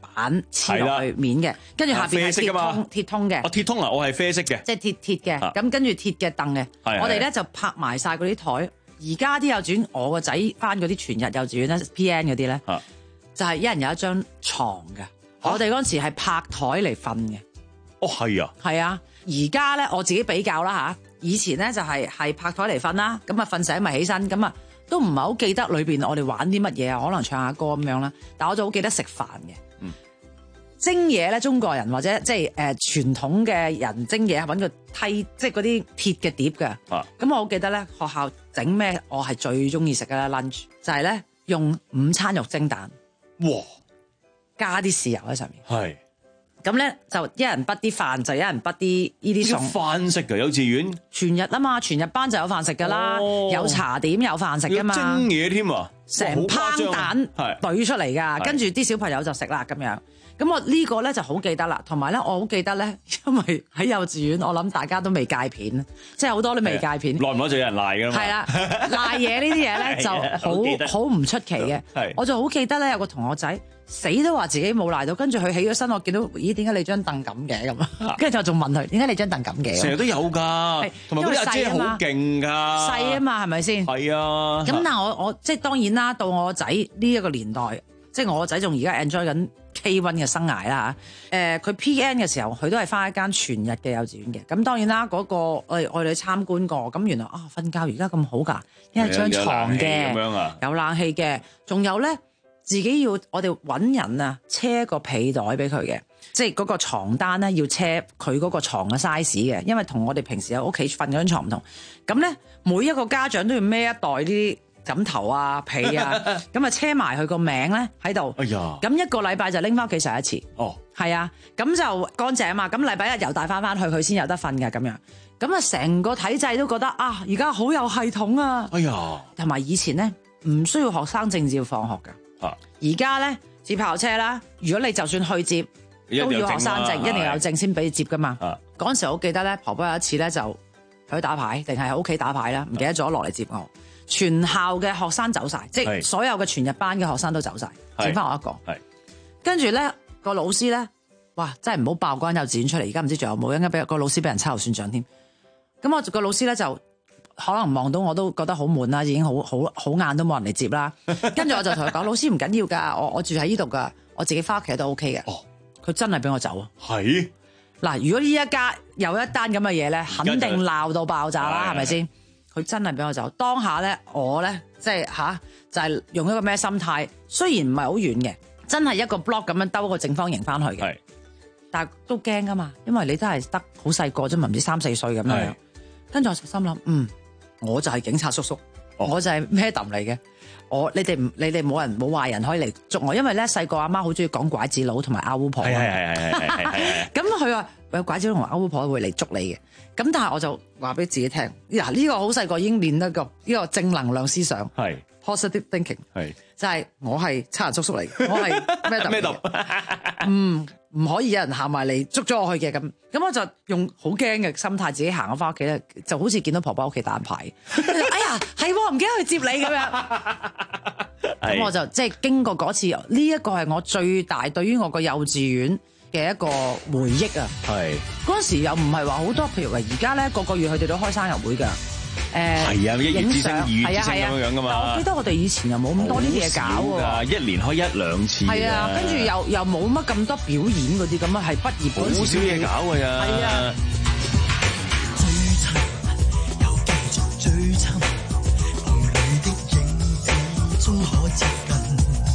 板黐落去面嘅，跟住下邊係鐵通鐵通嘅。 哦，鐵通啊，我係啡色嘅， 即係鐵鐵嘅。咁跟住鐵嘅凳嘅，我哋咧就拍埋晒嗰啲台。而家啲幼稚園，我個仔翻嗰啲全日幼稚園咧 ，P N 嗰啲咧，就係一人有一張床嘅。我哋嗰陣時係拍台嚟瞓嘅。 哦，係啊， 係啊。而家咧我自己比較啦嚇，以前咧就係係拍台嚟瞓啦，咁啊瞓醒咪起身，咁啊都唔係好記得裏邊我哋玩啲乜嘢啊，可能唱下歌咁樣啦。但我就好記得食飯嘅。嗯、蒸嘢咧，中國人或者即係誒傳統嘅人蒸嘢，揾個梯，即係嗰啲鐵嘅碟嘅。咁、啊、我好記得咧，學校整咩，我係最中意食嘅啦 lunch， 就係咧用午餐肉蒸蛋， 哇， 加啲豉油喺上面。 係。 咁咧就一人畢啲飯，就一人畢啲呢啲餸。 飯食㗎幼稚園？ 全日啊嘛，全日班就有飯食㗎啦，哦、有茶點有飯食㗎嘛。 蒸嘢添啊！ 成烹蛋攤出嚟㗎，跟住啲小朋友就食啦咁樣。咁我呢個咧就好記得啦，同埋咧我好記得咧，因為喺幼稚園，我諗大家都未戒片，即係好多都未戒片。 耐唔耐就有人賴㗎嘛。係啦，賴嘢呢啲嘢咧就好好唔出奇嘅。我就好記得咧，有個同學仔死都話自己冇賴到，跟住佢起咗身，我見到咦點解你張凳咁嘅咁啊？跟住就仲問佢點解你張凳咁嘅？ 成日都有㗎，同埋嗰啲阿姐好勁㗎， 細啊嘛係咪先？ 係啊。 咁但係我我即係當然啦，到我個仔呢一個年代，即係我個仔仲而家 enjoy 緊 K 一 嘅生涯啦嚇。誒佢 P N 嘅時候，佢都係翻一間全日嘅幼稚園嘅。咁當然啦，嗰個我哋我哋去參觀過，咁原來啊瞓覺而家咁好㗎，因為張床嘅，有冷氣嘅，仲有咧。自己要我哋揾人啊，車個被袋俾佢嘅，即係嗰個床單咧要車佢嗰個牀嘅 size 嘅，因為同我哋平時喺屋企瞓嗰張床唔同。咁咧每一個家長都要孭一袋呢啲枕頭啊、被啊，咁啊車埋佢個名咧喺度。哎呀！咁一個禮拜就拎翻屋企洗一次。哦，係啊，咁就乾淨啊嘛。咁禮拜一又帶翻翻去，佢先有得瞓嘅咁樣。咁啊，成個體制都覺得啊，而家好有系統啊。哎呀！同埋以前咧唔需要學生證照放學㗎。而家咧接炮車啦，如果你就算去接都要學生證，一定要有證先俾你接噶嘛。嗰陣時我記得咧，婆婆有一次咧就去打牌，定係喺屋企打牌啦，唔記得咗落嚟接我。全校嘅學生走晒，即係所有嘅全日班嘅學生都走晒，剩翻我一個。跟住咧個老師咧，哇！真係唔好爆關幼稚園出嚟，而家唔知仲有冇，應該俾個老師俾人秋後算賬添。咁我個老師咧就。可能望到我都覺得好悶啦，已經好好好晏都冇人嚟接啦。跟住我就同佢講：老師唔緊要㗎，我我住喺呢度㗎，我自己翻屋企都 OK 嘅。哦，佢真係俾我走啊！係嗱，如果呢一家有一單咁嘅嘢咧，肯定鬧到爆炸啦，係咪先？佢真係俾我走。當下咧，我咧即係吓，就係、是、用一個咩心態？雖然唔係好遠嘅，真係一個 block 咁樣兜個正方形翻去嘅，但係都驚㗎嘛，因為你都係得好細個啫嘛，唔知三四歲咁樣。跟住我就心諗，嗯。我就係警察叔叔，哦、我就係 madam 嚟嘅。我你哋唔你哋冇人冇壞人可以嚟捉我，因為咧細個阿媽好中意講拐子佬同埋阿巫婆。係係係係係係。咁佢話有拐子佬同埋阿巫婆會嚟捉你嘅。咁但係我就話俾自己聽，嗱呢個好細個已經練得個呢個正能量思想。係 positive thinking。係就係我係差人叔叔嚟嘅，我係 madam。madam。嗯。唔可以有人行埋嚟捉咗我去嘅，咁，咁我就用好驚嘅心態自己行咗翻屋企咧，就好似見到婆婆屋企打牌，哎呀，係唔記得去接你咁樣，咁我就即係經過嗰次，呢一個係我最大對於我個幼稚園嘅一個回憶啊。係嗰陣時又唔係話好多，譬如話而家咧個個月佢哋都開生日會㗎。誒係啊，一月之星、二月之星咁樣樣噶嘛。但我記得我哋以前又冇咁多呢啲嘢搞喎。一年開一兩次。係啊，跟住又又冇乜咁多表演嗰啲咁啊，係畢業嗰時好少嘢搞㗎呀。係啊。最親又繼續最親，夢裏的影子終可接近。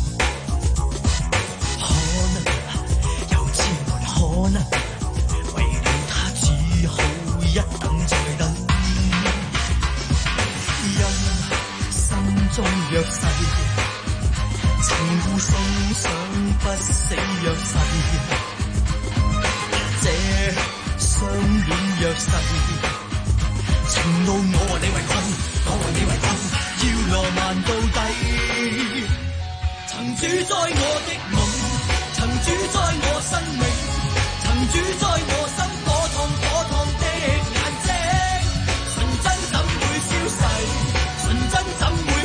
可能又知沒可能，為了他只好一等再等。中約誓，情互送上不死約誓，這相戀約誓，情路我和你為困，我和你為困，要浪漫到底。曾主宰我的夢，曾主宰我生命，曾主宰我心火燙火燙的眼睛，純真怎會消逝？純真怎會？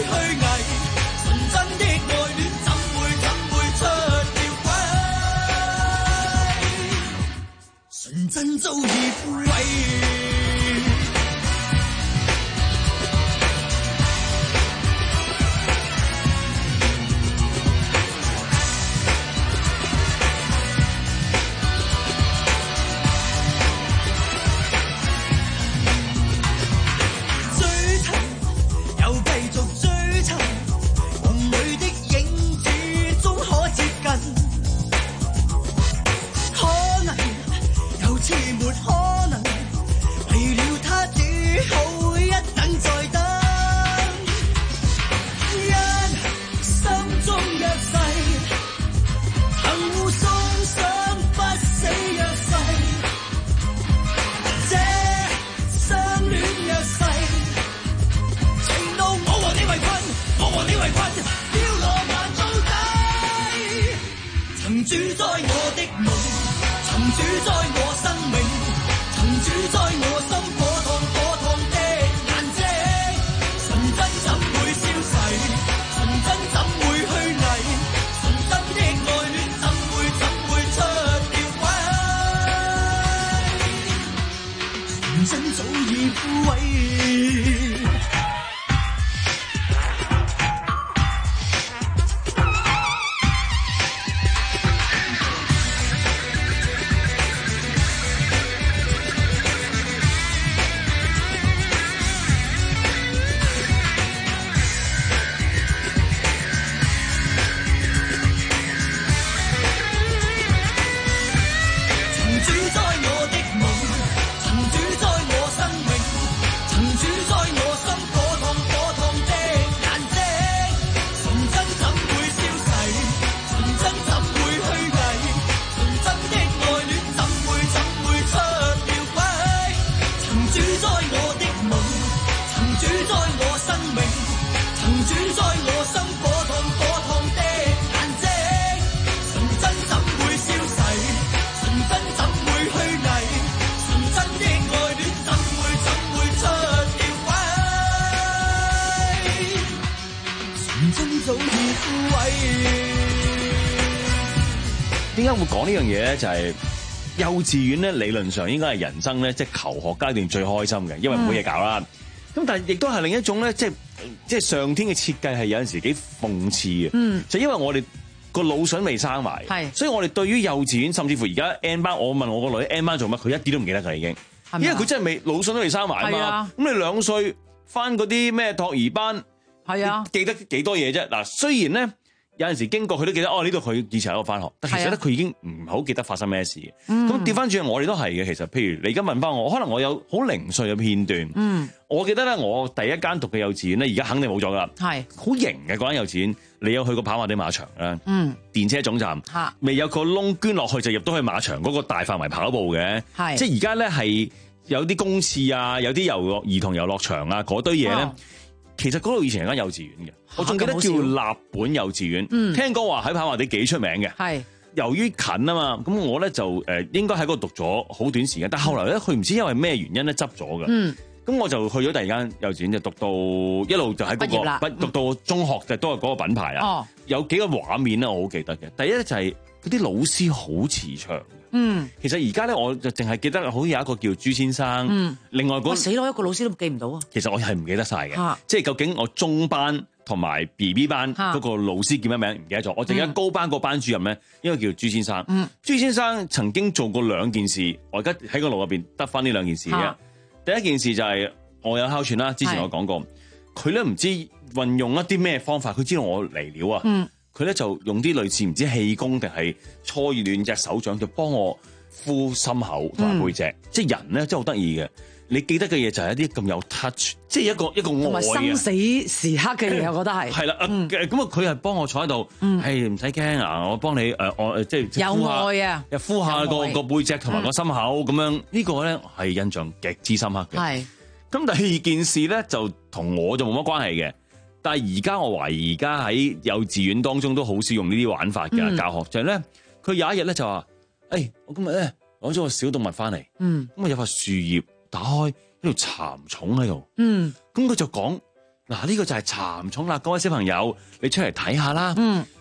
真早已枯萎。主宰我的夢，曾主宰我生命，曾主宰我心火燙火燙的眼睛。純真怎會消逝？純真怎會虛偽？純真的愛戀怎會怎會出了軌？純真早已枯萎。 點解會講呢樣嘢咧？就係幼稚園咧，理論上應該係人生咧，即係求學階段最開心嘅，因為冇嘢搞啦。咁、嗯、但係亦都係另一種咧，即係即係上天嘅設計係有陣時幾諷刺嘅。嗯，就因為我哋個腦筍未生埋，係，所以我哋對於幼稚園，甚至乎而家 N 班，我問我個女 N 班做乜，佢一啲都唔記得㗎已經，因為佢真係未腦筍都未生埋啊嘛。咁你兩歲返嗰啲咩托兒班，係啊，記得幾多嘢啫？嗱，雖然咧。有陣時經過佢都記得，哦呢度佢以前喺度返學，但其實咧佢已經唔好記得發生咩事嘅。咁調翻轉，我哋都係嘅。其實，譬如你而家問翻我，可能我有好零碎嘅片段。嗯，我記得咧，我第一間讀嘅幼稚園咧，而家肯定冇咗㗎啦。係好型嘅嗰間幼稚園，你有去過跑馬地馬場啦？嗯，電車總站嚇，未有個窿捐落去就入到去馬場嗰個大範圍跑步嘅。係，即係而家咧係有啲公廁啊，有啲遊樂兒童遊樂場啊，嗰堆嘢咧。哦其實嗰度以前係間幼稚園嘅，我仲記得叫立本幼稚園。嗯，聽講話喺跑馬地幾出名嘅。係，由於近啊嘛，咁我咧就誒應該喺嗰度讀咗好短時間，但係後來咧佢唔知因為咩原因咧執咗嘅。嗯，咁我就去咗第二間幼稚園，就讀到一路就喺嗰、嗰個畢讀到中學就都係嗰個品牌啊。哦，有幾個畫面咧我好記得嘅，第一咧就係嗰啲老師好慈祥。嗯，其實而家咧我就淨係記得好似有一個叫朱先生，嗯，另外嗰、那個、死咯一個老師都記唔到啊。其實我係唔記得晒嘅，啊、即係究竟我中班同埋 B B 班嗰個老師叫咩名唔記得咗，我淨係記得高班個班主任咧應該叫朱先生。嗯，朱先生曾經做過兩件事，我而家喺個腦入邊得翻呢兩件事嘅。啊、第一件事就係我有哮喘啦，之前我講過，佢咧唔知運用一啲咩方法，佢知道我嚟了啊。嗯。佢咧就用啲類似唔知氣功定係搓暖隻手掌，就幫我敷心口同埋背脊。嗯、即係人咧真係好得意嘅，你記得嘅嘢就係一啲咁有 touch，即係一個一個愛同埋生死時刻嘅嘢，我覺得係。係啦，咁啊佢係幫我坐喺度，係唔使驚啊，我幫你誒我即係有愛啊，又敷下個個背脊同埋個心口咁、嗯、樣，呢個咧係印象極之深刻嘅。係。咁第二件事咧就同我就冇乜關係嘅。但係而家我懷疑而家喺幼稚園當中都好少用呢啲玩法嘅、嗯、教學，就係咧佢有一日咧就話，誒、欸、我今日咧攞咗個小動物翻嚟，咁啊、嗯、有塊樹葉打開，呢條蠶蟲喺度，咁佢、嗯、就講嗱呢個就係蠶蟲啦，各位小朋友你出嚟睇下啦，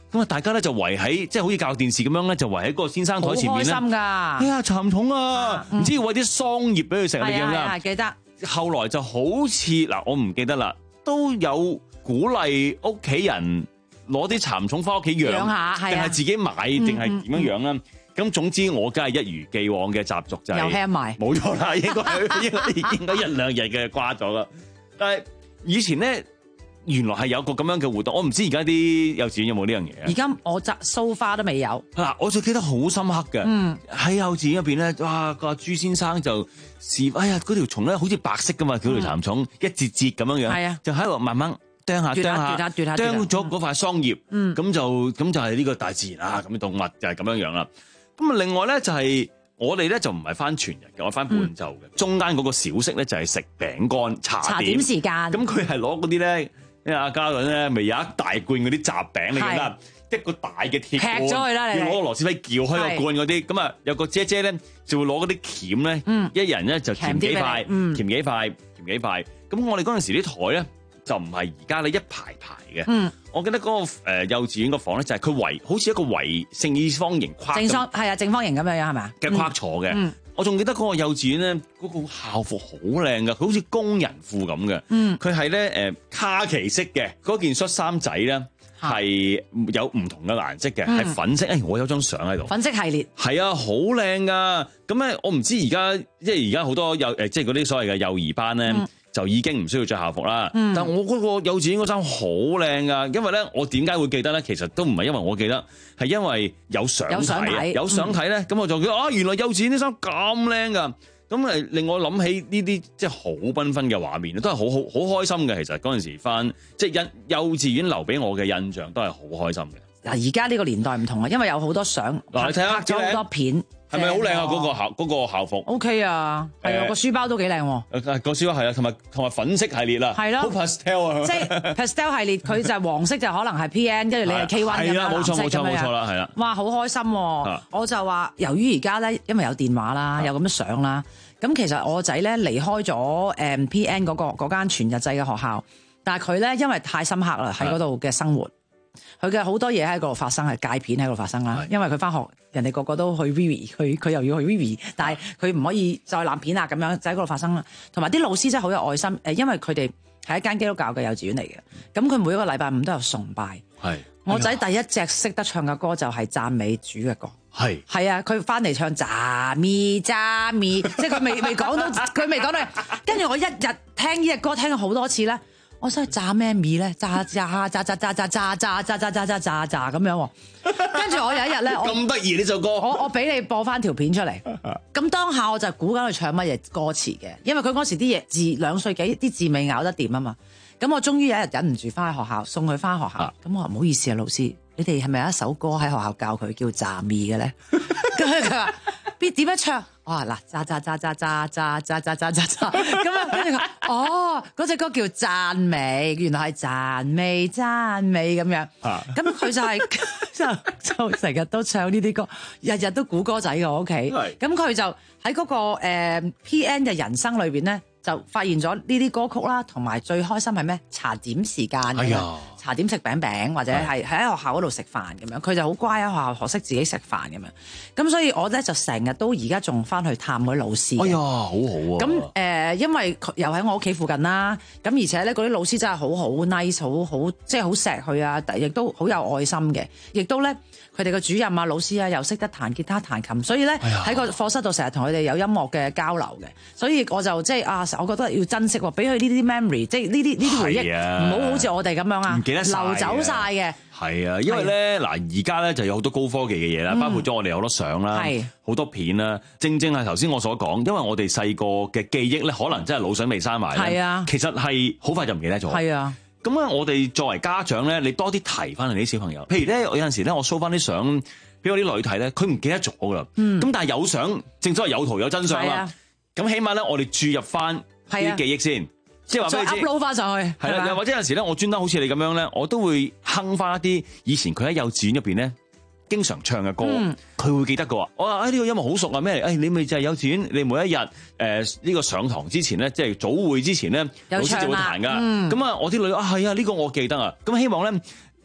咁啊，大家咧就圍喺即係好似教電視咁樣咧，就圍喺嗰個先生台前面咧。 好開心㗎！ 哎呀，蠶蟲啊，唔、嗯、知要餵啲桑葉俾佢食，你記唔記得？ 記得。後來就好似嗱，我唔記得啦，都有鼓勵屋企人攞啲蠶蟲翻屋企養，養下，定係自己買，定係點樣養啦？咁、嗯嗯、總之我梗係一如既往嘅習俗就係、是、 又輕埋， 冇錯啦，應該應該應該一兩日嘅瓜咗啦。但係以前咧。原來係有個咁樣嘅活動，我唔知而家啲幼稚園有冇呢樣嘢。 而家我摘蘇花都未有。 嗱，我就記得好深刻嘅。嗯，喺幼稚園入邊咧，哇，個朱先生就試，哎呀，嗰條蟲咧好似白色噶嘛，嗰條蠶蟲、嗯、一節節咁樣樣，係啊，就喺度慢慢啄下啄下啄下啄咗嗰塊桑葉，嗯，咁就咁就係呢個大自然啊，咁嘅動物就係咁樣樣啦。咁啊，另外咧就係、是。我哋咧就唔係翻全日嘅，我翻半晝嘅。嗯、中間嗰個小息咧就係食餅乾茶點，茶點時間。咁佢係攞嗰啲咧，因為阿嘉倫咧咪有一大罐嗰啲雜餅，你記得一個大嘅鐵罐，劈咗佢啦，你要攞個螺絲批撬開個罐嗰啲。咁啊有個姐姐咧就會攞嗰啲鉗咧，嗯、一人咧就鉗幾塊，鉗、嗯、幾塊，鉗幾塊。咁我哋嗰陣時啲台咧就唔係而家咧一排排嘅。嗯我記得嗰個誒幼稚園個房咧，就係佢圍好似一個圍正方形框，正方係啊正方形咁樣樣係咪嘅框坐嘅。嗯、我仲記得嗰個幼稚園咧，嗰個校服好靚噶，佢好似工人褲咁嘅。嗯，佢係咧誒卡其色嘅，嗰件恤衫仔咧係有唔同嘅顏色嘅，係、嗯、粉色。誒、哎，我有張相喺度，粉色系列係啊，好靚噶。咁咧，我唔知而家即係而家好多幼誒，即係嗰啲所謂嘅幼兒班咧。嗯就已經唔需要着校服啦，嗯、但我嗰個幼稚園嗰衫好靚噶，因為咧我點解會記得咧？其實都唔係因為我記得，係因為有相睇，有相睇咧，咁、嗯、我就覺得啊，原來幼稚園啲衫咁靚噶，咁誒令我諗起呢啲即係好繽紛嘅畫面，都係好好好開心嘅。其實嗰陣時翻即係幼幼稚園留俾我嘅印象都係好開心嘅。嗱，而家呢個年代唔同啊，因為有好多相，嗱你睇下拍咗好多片。係咪好靚啊？嗰、那個校嗰、那個校服 ，O K 啊，係啊，個書包都幾靚喎。誒，個書包係啊，同埋同埋粉色系列啦，係咯，好 pastel 啊，即係 pastel 系列，佢就係黃色就可能係 P N， 跟住你係 K 一咁樣，係啦，冇錯冇錯冇錯啦，係啦。哇，好開心喎！我就話，由於而家咧，因為有電話啦，有咁嘅相啦，咁其實我仔咧離開咗誒 P N 嗰、那個嗰間全日制嘅學校，但係佢咧因為太深刻啦，喺嗰度嘅生活。佢嘅好多嘢喺嗰度發生，係戒片喺度發生啦。因為佢翻學，人哋個個都去 Vivi， 佢佢又要去 Vivi， 但係佢唔可以再攬片啊咁樣，就喺嗰度發生啦。同埋啲老師真係好有愛心，誒，因為佢哋係一間基督教嘅幼稚園嚟嘅，咁佢每一個禮拜五都有崇拜。係我仔第一隻識得唱嘅歌就係讚美主嘅歌。係係啊，佢翻嚟唱讚咪讚咪，即係佢未未講到，佢未講到，跟住我一日聽呢隻歌聽咗好多次咧。我想去炸咩咪咧？炸炸炸炸炸炸炸炸炸炸炸炸炸炸咁樣喎。跟住我有一日咧，咁得意呢首歌，我我俾你播翻條片出嚟。咁當下我就估緊佢唱乜嘢歌詞嘅，因為佢嗰時啲嘢字兩歲幾，啲字未咬得掂啊嘛。咁我終於有一日忍唔住翻去學校，送佢翻學校。咁我話唔好意思啊，老師，你哋係咪有一首歌喺學校教佢叫炸咪嘅咧？咁佢話邊點樣唱？哇嗱，炸炸炸炸炸炸炸炸炸炸炸咁啊！跟住佢哦，嗰隻歌叫讚美，原來係讚美讚美咁樣。咁佢就係就就成日都唱呢啲歌，日日都估歌仔嘅我屋企。咁佢就喺嗰個誒 P N 嘅人生裏邊咧，就發現咗呢啲歌曲啦，同埋最開心係咩？茶點時間咁樣，茶點食餅餅或者係喺學校嗰度食飯咁樣。佢就好乖喺學校學識自己食飯咁樣。咁所以我咧就成日都而家仲翻去探嗰啲老師。哎呀，好好啊！咁誒、呃，因為佢又喺我屋企附近啦。咁而且咧，嗰啲老師真係好好 nice，好好即係好錫佢啊！亦都好有愛心嘅，亦都咧佢哋嘅主任啊、老師啊又識得彈吉他、彈琴，所以咧喺、哎、個課室度成日同佢哋有音樂嘅交流嘅。所以我就即係啊，我覺得要珍惜喎，俾佢呢啲 memory，即係呢啲呢啲回憶，唔好、啊、好似我哋咁樣啊，唔記得流走晒嘅。係啊，因為咧嗱，而家咧就有好多高科技嘅嘢啦，包括咗我哋有好多相啦，好、嗯、多片啦，正正係頭先我所講，因為我哋細個嘅記憶咧，可能真係腦囟未生埋咧，啊、其實係好快就唔記得咗。係啊，咁咧我哋作為家長咧，你多啲提翻嚟啲小朋友，譬如咧，我有陣時咧，我 show 翻啲相俾我啲女睇咧，佢唔記得咗噶啦，咁、嗯、但係有相，正所謂有圖有真相啦，咁、啊、起碼咧，我哋注入翻啲記憶先。即係話俾你知 upload 翻上去，係啦，又或者有陣時咧，我專登好似你咁樣咧，我都會哼翻一啲以前佢喺幼稚園入邊咧經常唱嘅歌，佢、嗯、會記得嘅喎。我話誒呢個音樂好熟啊，咩嚟？誒、哎、你咪就係幼稚園，你每一日誒呢、呃這個上堂之前咧，即係早會之前咧，老師就會彈㗎。咁啊、嗯，我啲女啊係啊，呢、這個我記得啊。咁希望咧。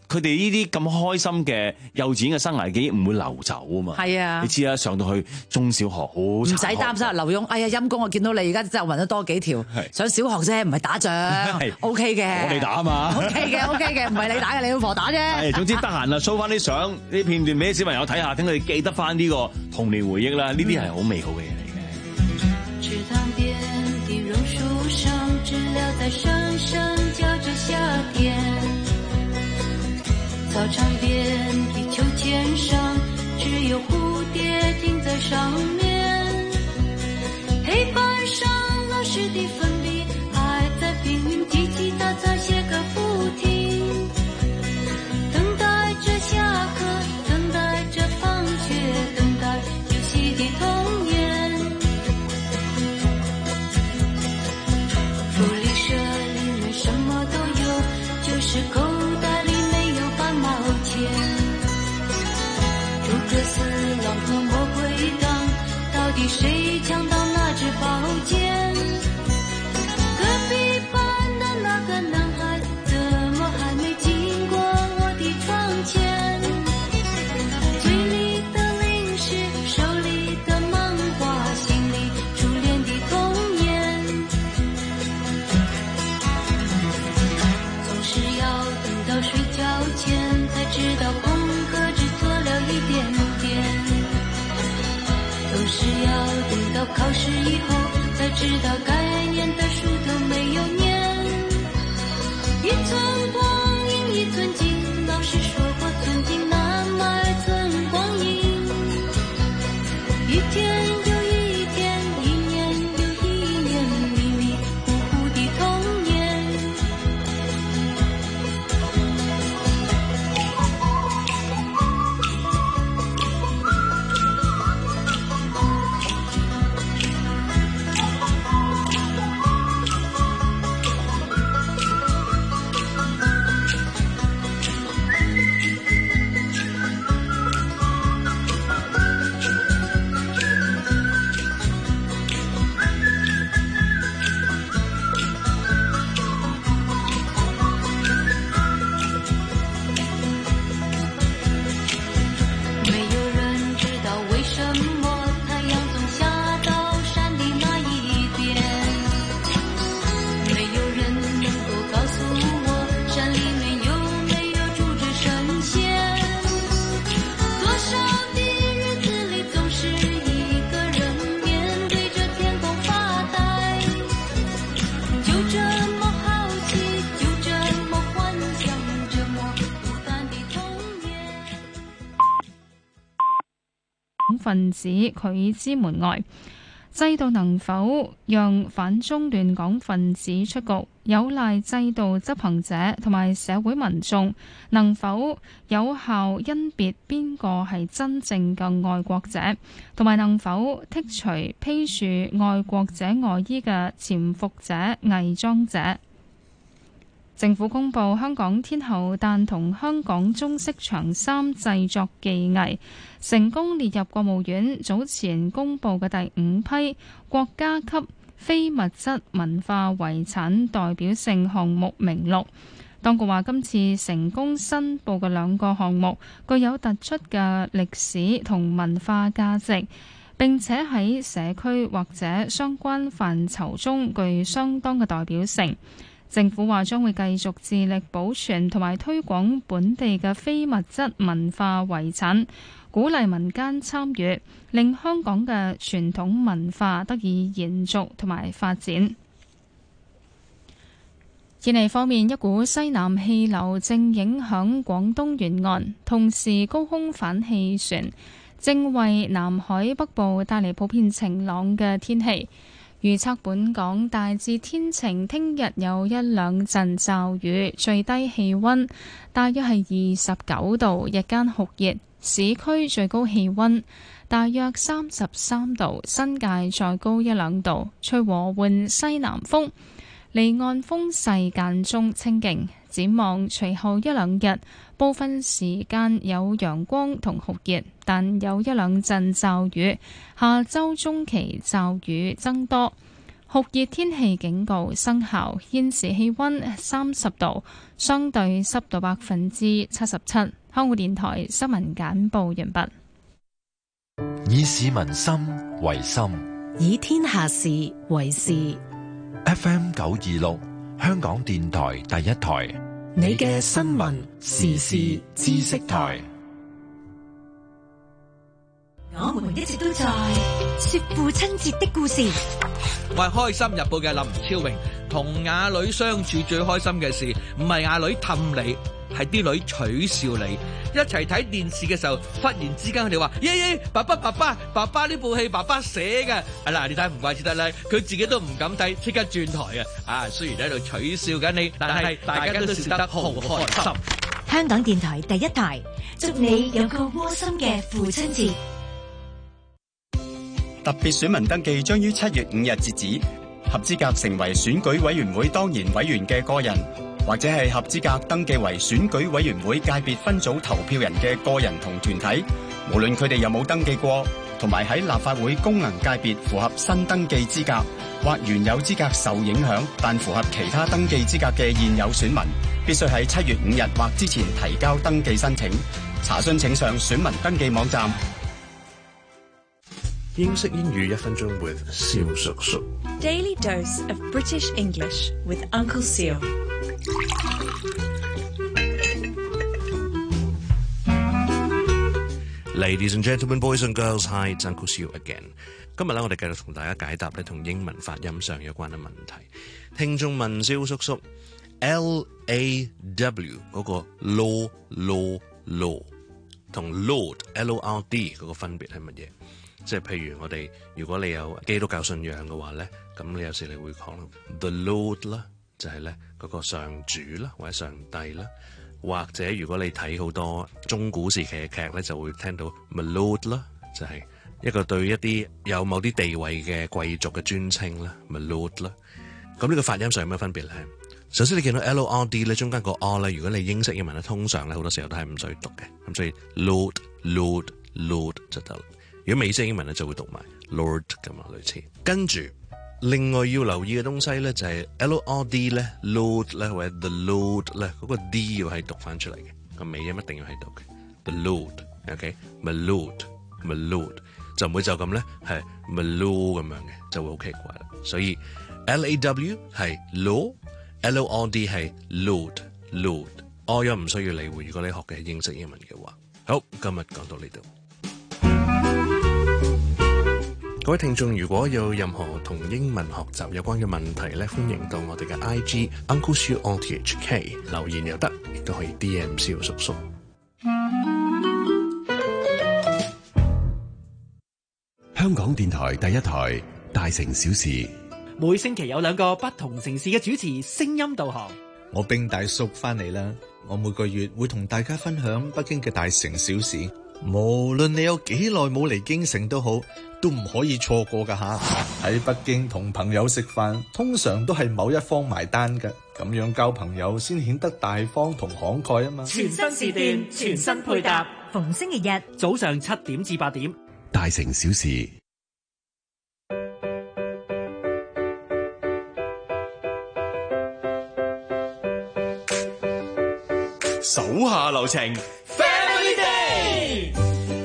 佢哋呢啲咁開心嘅幼稚園嘅生涯記憶唔會流走啊嘛。 係啊， 你知啦，上到去中小學好唔使擔心劉墉，哎呀陰公，我見到你而家真係暈得多幾條，上小學啫，唔係打仗，O K 嘅。 我哋打啊嘛 ，O K 嘅 O K 嘅，唔係你打嘅，你老婆打啫。 係，總之得閒啊 show 翻啲相、啲片段俾啲小朋友睇下，等佢哋記得翻呢個童年回憶啦。呢啲係好美好嘅嘢嚟嘅。 池塘邊的榕樹上，知了在聲聲叫着夏天。操場邊的秋千上，只有蝴蝶停在上面。黑板上老師的粉筆還在拼命嘰嘰喳喳寫個不停，等待着下課，等待着放學，等待遊戲的童年。福利社裡面什麼都有，就是口袋裡沒有半毛錢。諸葛四郎和魔鬼黨，到底誰搶到那支寶劍？隔壁班的那個男孩，怎麼還沒經過我的窗前？嘴裡的零食，手裡的漫畫，心裡初戀的童年。總是要等到睡覺前，才知道功課只做了一點點。總是要等到考試以後，才知道該念的書都沒有念。一寸光陰一寸金，老師說過寸金難買寸光陰。一天又一天，一年又一年，迷迷糊糊的童年。沒有人知道為什麼太陽總下到山的那一邊，沒有人能夠告訴我山裡面有沒有住着神仙。多少的日子裡總是一個人面對着天空發呆，就這麼好奇，就這麼幻想，這麼孤單的童年。 分子拒之門外，制度能否讓反中亂港分子出局，有賴制度執行者同埋社會民眾能否有效甄別邊個係真正嘅愛國者，同埋能否剔除披住愛國者外衣嘅潛伏者、偽裝者。政府公布香港天后誕同香港中式長衫製作技藝成功列入國務院早前公布嘅第五批國家級非物質文化遺產代表性項目名錄。當局話今次成功申報嘅兩個項目具有突出嘅歷史同文化價值，並且喺社區或者相關範疇中具相當嘅代表性。政府話將會繼續致力保存同埋推廣本地嘅非物質文化遺產，鼓勵民間參與，令香港嘅傳統文化得以延續同埋發展。天氣方面，一股西南氣流正影響廣東沿岸，同時高空反氣旋正為南海北部帶嚟普遍晴朗嘅天氣。預測本港大致天晴，聽日有一兩陣驟雨，最低氣溫大約係二十九度，日間酷熱，市區最高氣溫大約三十三度，新界再高一兩度，吹和緩西南風，離岸風勢間中清勁。展望隨後一兩日，部分時間有陽光同酷熱，但有一兩陣驟雨。下周中期驟雨增多， 酷熱天氣警告生效，現時氣溫三十度，相對濕度百分之七十七。香港電台新聞簡報完畢。 以市民心為心， 以天下事為事。 F M 九二六，香港電台第一台， 你嘅新聞時事知識台。 我們一直都在說父親節的故事。 我係開心日報嘅林超榮，同阿女相處最開心嘅事，唔係阿女氹你，係啲女取笑你。一齊睇電視嘅時候，忽然之間佢哋話：耶耶，爸爸爸爸爸爸呢部戲爸爸寫嘅。啊嗱，你睇唔怪之得咧，佢自己都唔敢睇，即刻轉台啊！啊，雖然喺度取笑緊你，但係大家都笑得好開心。 香港電台第一台，祝你有個窩心嘅父親節。 特別選民登記將於七月五日截止，合資格成為選舉委員會當然委員嘅個人，或者係合資格登記為選舉委員會界別分組投票人嘅個人同團體，無論佢哋有冇登記過，同埋喺立法會功能界別符合新登記資格，或原有資格受影響但符合其他登記資格嘅現有選民，必須喺七月五日或之前提交登記申請。查詢請上選民登記網站。 英式英語一分鐘 with 蕭叔叔。 Daily dose of British English with Uncle Seal。 Ladies and gentlemen, boys and girls, hi, it's Uncle Seal again。今日咧，我哋繼續同大家解答咧同英文發音上有關嘅問題。聽眾問蕭叔叔 ，L A W 嗰個 law law law 同 Lord L O R D 嗰個分別係乜嘢？即係譬如我哋，如果你有基督教信仰嘅話咧，咁你有時你會講 the Lord 啦，就係咧嗰個上主啦，或者上帝啦。或者如果你睇好多中古時期嘅劇咧，就會聽到 my Lord 啦，就係一個對一啲有某啲地位嘅貴族嘅尊稱啦 my Lord 啦。咁呢個發音上有咩分別咧？首先你見到 L O R D 咧，中間個 R 咧，如果你英式英文咧，通常咧好多時候都係唔需要讀嘅，咁所以 Lord Lord Lord 就得啦。如果美式英文咧就會讀埋 Lord 咁啊，類似。跟住另外要留意嘅東西咧就係 L O R D 咧 Lord 咧或者 the Lord 咧嗰個 D 要係讀翻出嚟嘅，個尾音一定要喺度嘅 the Lord，OK，my Lord，my Lord 就唔會就咁咧係 my Lord 咁樣嘅，就會好奇怪啦。所以 L A W 係 law，L O R D 係 Lord Lord， 我又唔需要理會。如果你學嘅係英式英文嘅話，好，今日講到呢度。各位聽眾，如果有任何同英文學習有關嘅問題咧，歡迎到我哋嘅 I G Uncle Siu O T H K 留言又得，亦都可以 D M 蕭叔叔。 香港電台第一台大城小事， 每星期有兩個不同城市嘅主持聲音導航。 我兵大叔翻嚟啦，我每個月會同大家分享北京嘅大城小事，無論你有幾耐冇嚟京城都好，都唔可以錯過噶吓。喺北京同朋友食飯，通常都係某一方埋單嘅，咁樣交朋友先顯得大方同慷慨啊嘛。 全新時段，全新配搭， 逢星期日早上七點至八點， 大城小事。 手下留情 ，Family Day。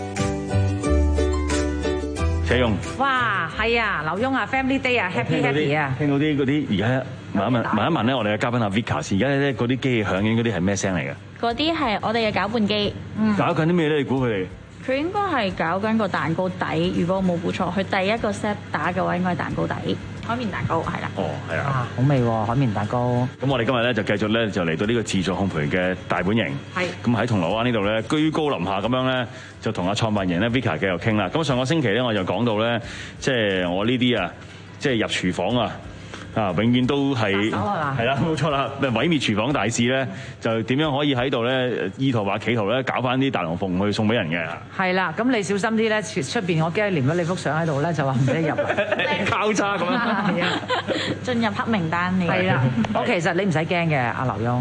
謝用， 哇，係啊，劉墉啊 ，Family Day 啊 ，Happy Happy 啊！ 聽到啲嗰啲，而家問一問問一問咧，我哋嘅嘉賓阿 Vika，而家咧嗰啲機器響緊嗰啲係咩聲嚟嘅？ 嗰啲係我哋嘅攪拌機。嗯。 搞緊啲咩咧？你估佢哋？ 佢應該係搞緊個蛋糕底，如果我冇估錯，佢第一個 step 打嘅話應該係蛋糕底，海綿蛋糕係啦。 哦，係啊。 啊，好味喎，海綿蛋糕。 咁我哋今日咧就繼續咧就嚟到呢個自助烘焙嘅大本營。係。咁喺銅鑼灣呢度咧，居高臨下咁樣咧，就同阿創辦人咧 Vika 繼續傾啦。咁上個星期咧，我就講到咧，即係我呢啲啊，即係入廚房啊。啊，永遠都係係啦，冇錯啦。毀滅廚房大使咧，就點樣可以喺度咧，意圖或企圖咧，搞翻啲大龍鳳去送俾人嘅。 係啦，咁你小心啲咧，出出邊我驚連咗你幅相喺度咧，就話唔俾你入嚟。 交叉咁樣。 係啊，進入黑名單嚟。 係啦，我其實你唔使驚嘅，阿劉墉。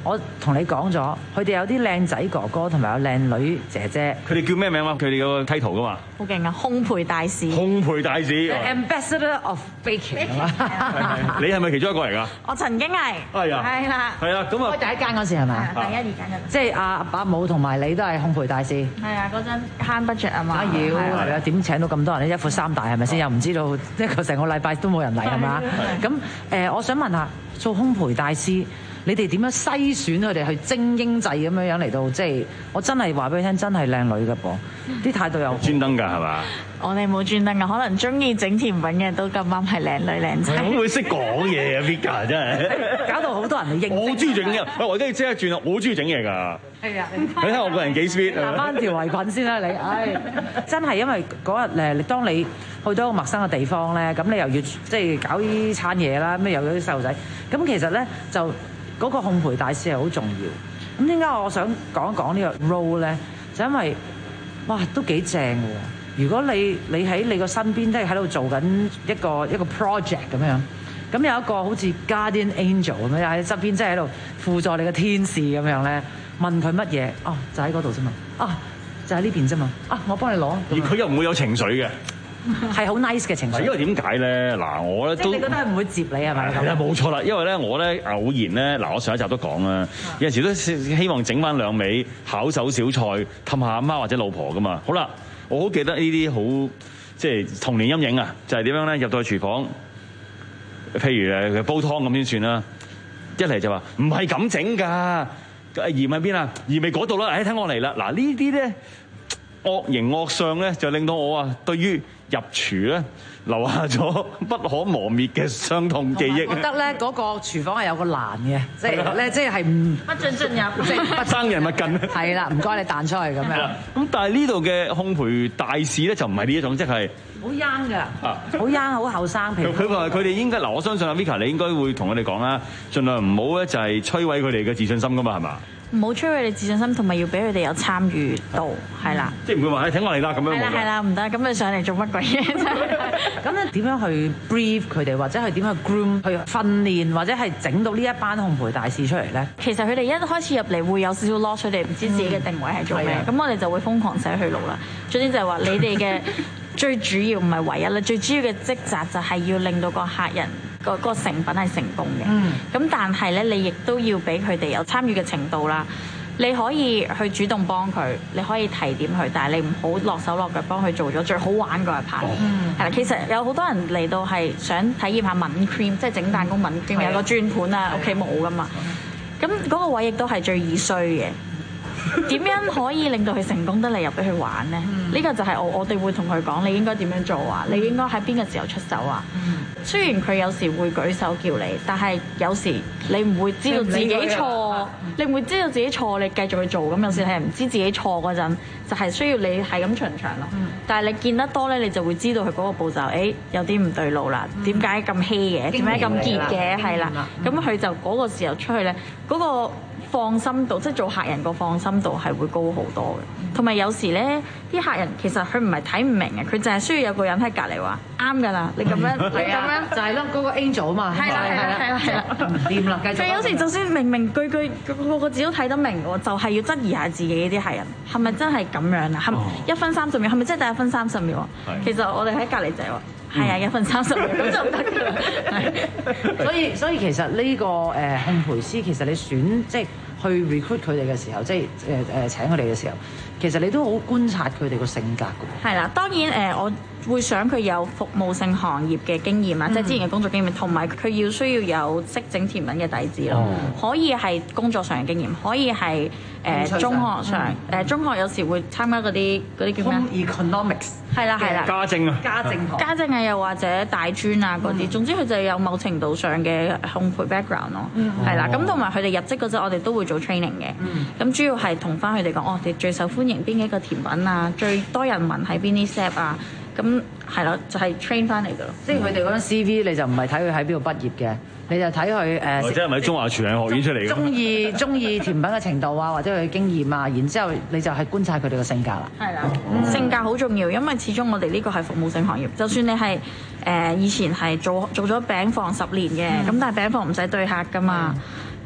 我同你講咗，佢哋有啲靚仔哥哥同埋有靚女姐姐。 佢哋叫咩名啊？佢哋有個梯圖噶嘛？ 好勁啊！烘焙大使。 烘焙大使。 Ambassador of Baking 你係咪其中一個嚟㗎？ 我曾經係。 係啊。 係啦。 係啊，咁啊。 開第一間嗰時係咪？ 第一二間嘅。 即係阿伯母同埋你都係烘焙大使。 係啊，嗰陣慳 budget 啊嘛。 梗要係啊，點請到咁多人咧？一闊三大係咪先？又唔知道一個成個禮拜都冇人嚟係咪？咁誒，我想問下，做烘焙大師，你哋點樣篩選佢哋去精英制咁樣樣嚟到？即係我真係話俾你聽，真係靚女㗎噃，啲態度又專登㗎係嘛？ 我哋冇專登㗎，可能中意整甜品嘅都咁啱係靚女靚仔。 咁會識講嘢啊 Vika 真係， 搞到好多人去認。 我好中意整嘢，我而家即刻轉啦，我好中意整嘢㗎。 係啊， 你睇我個人幾 sweet 拿翻條圍裙先啦你，唉，真係因為嗰日誒，當你去到一個陌生嘅地方咧，咁你又要即係搞呢餐嘢啦，咁又有啲細路仔，咁其實咧就嗰個烘焙大師係好重要。咁點解我想講一講呢個 role 咧？就因為哇都幾正喎！如果你你喺你個身邊都係喺度做緊一個一個 project 咁樣，咁有一個好似 guardian angel 咁樣喺側邊，即係喺度輔助你嘅天使咁樣咧，問佢乜嘢？哦，就喺嗰度啫嘛，啊，就喺呢邊啫嘛，啊，我幫你攞。 而佢又唔會有情緒嘅， 係好 nice 嘅情緒。 因為點解咧？嗱，我咧都即係你覺得係唔會接你係咪？ 係啊，冇錯啦。因為咧，我咧偶然咧，嗱，我上一集都講啦，有陣時都希望整翻兩味巧手小菜氹下阿媽或者老婆噶嘛。好啦。我好記得呢啲好即係童年陰影啊！就係、是、點樣咧？入到去廚房，譬如誒煲湯咁先算啦。一嚟就話唔係咁整㗎，鹽喺邊啊？鹽咪嗰度啦！誒，睇我嚟啦！嗱，呢啲咧惡形惡相咧，就令到我啊對於入廚咧留下咗不可磨滅嘅傷痛記憶。 我覺得咧嗰個廚房係有個欄嘅，即係咧即係係唔不准進入， 即係不生人勿近。 係啦，唔該你彈出去咁樣。 咁但係呢度嘅烘焙大使咧就唔係呢一種，即係好 young 㗎，好 young 好後生。 佢佢話佢哋應該嗱，我相信阿 Vika 你應該會同佢哋講啦，盡量唔好咧就係摧毀佢哋嘅自信心㗎嘛，係嘛？ 唔好摧毀你自信心，同埋要俾佢哋有參與度，係啦。 即係唔會話你聽我嚟啦咁樣。 係啦係啦，唔得，咁你上嚟做乜鬼嘢啫？ 咁咧點樣去 brief 佢哋，或者係點樣去 groom 去訓練，或者係整到呢一班烘焙大使出嚟咧？ 其實佢哋一開始入嚟會有少少 lost，佢哋唔知自己嘅定位係做咩，咁、嗯、我哋就會瘋狂寫去路啦。總之就係話你哋嘅最主要唔係唯一啦，最主要嘅職責就係要令到個客人。個個成品係成功嘅，咁、嗯、但係咧，你亦都要俾佢哋有參與嘅程度啦。你可以去主動幫佢，你可以提點佢，但係你唔好落手落腳幫佢做咗最好玩嗰一 part。係啦，其實有好多人嚟到係想體驗下抿 cream，即係整蛋糕抿 cream，有個轉盤啊，屋企冇噶嘛。咁嗰個位亦都係最易衰嘅。點樣可以令到佢成功得嚟入俾佢玩呢？呢、嗯、個就係我我哋會同佢講，你應該點樣做啊？你應該喺邊個時候出手啊？嗯、雖然佢有時會舉手叫你，但係有時你唔會知道自己錯，你唔會知道自己錯，你繼續去做。咁有時係唔知自己錯嗰陣，就係、是、需要你係咁巡場咯。嗯、但係你見得多咧，你就會知道佢嗰個步驟，誒、欸、有啲唔對路啦。點解咁稀嘅？點解咁結嘅？係啦，咁佢就嗰個時候出去咧，嗰、那個。放心度，即係做客人個放心度係會高好多嘅。同埋有時咧，啲客人其實佢唔係睇唔明嘅，佢就係需要有個人喺隔離話啱㗎啦。你咁樣，你咁樣就係咯，嗰個 angel 啊嘛。係啦係啦係啦係啦，唔掂啦。佢有時就算明明句句個個字都睇得明喎，就係、是、要質疑下自己啲客人係咪真係咁樣啊？係咪一分三十秒？係咪真係第一分三十秒啊？其實我哋喺隔離就係話。係啊，一分三十秒咁就得㗎啦。所以所以其實呢、呢個誒、呃、烘焙師，其實你選即係去 recruit 佢哋嘅時候，即係誒誒請佢哋嘅時候，其實你都好觀察佢哋個性格㗎。係啦，當然誒、呃、我。會想佢有服務性行業嘅經驗啊，嗯、即係之前嘅工作經驗，同埋佢要需要有識整甜品嘅底子咯。哦、可以係工作上嘅經驗，可以係誒、呃、中學上誒、嗯呃、中學有時會參加嗰啲嗰啲叫咩 Economics 係啦係啦，家政啊，家政堂家政啊，又或者大專啊嗰啲，嗯、總之佢就有某程度上嘅烘焙 background 咯、嗯，係啦。咁同埋佢哋入職嗰陣，我哋都會做 training 嘅。咁、嗯、主要係同翻佢哋講，哦，我哋最受歡迎邊幾個甜品啊，最多人問喺邊啲 step 啊。咁係咯，就係 train 翻嚟嘅咯。即係佢哋嗰張 C V，你就唔係睇佢喺邊度畢業嘅，你就睇佢誒。或者係咪中華廚藝學院出嚟嘅？中意中意甜品嘅程度啊，或者佢嘅經驗啊，然之後你就係觀察佢哋嘅性格啦。係啦，嗯、性格好重要，因為始終我哋呢個係服務性行業。就算你係誒、呃、以前係做做咗餅房十年嘅，咁、嗯、但係餅房唔使對客噶嘛。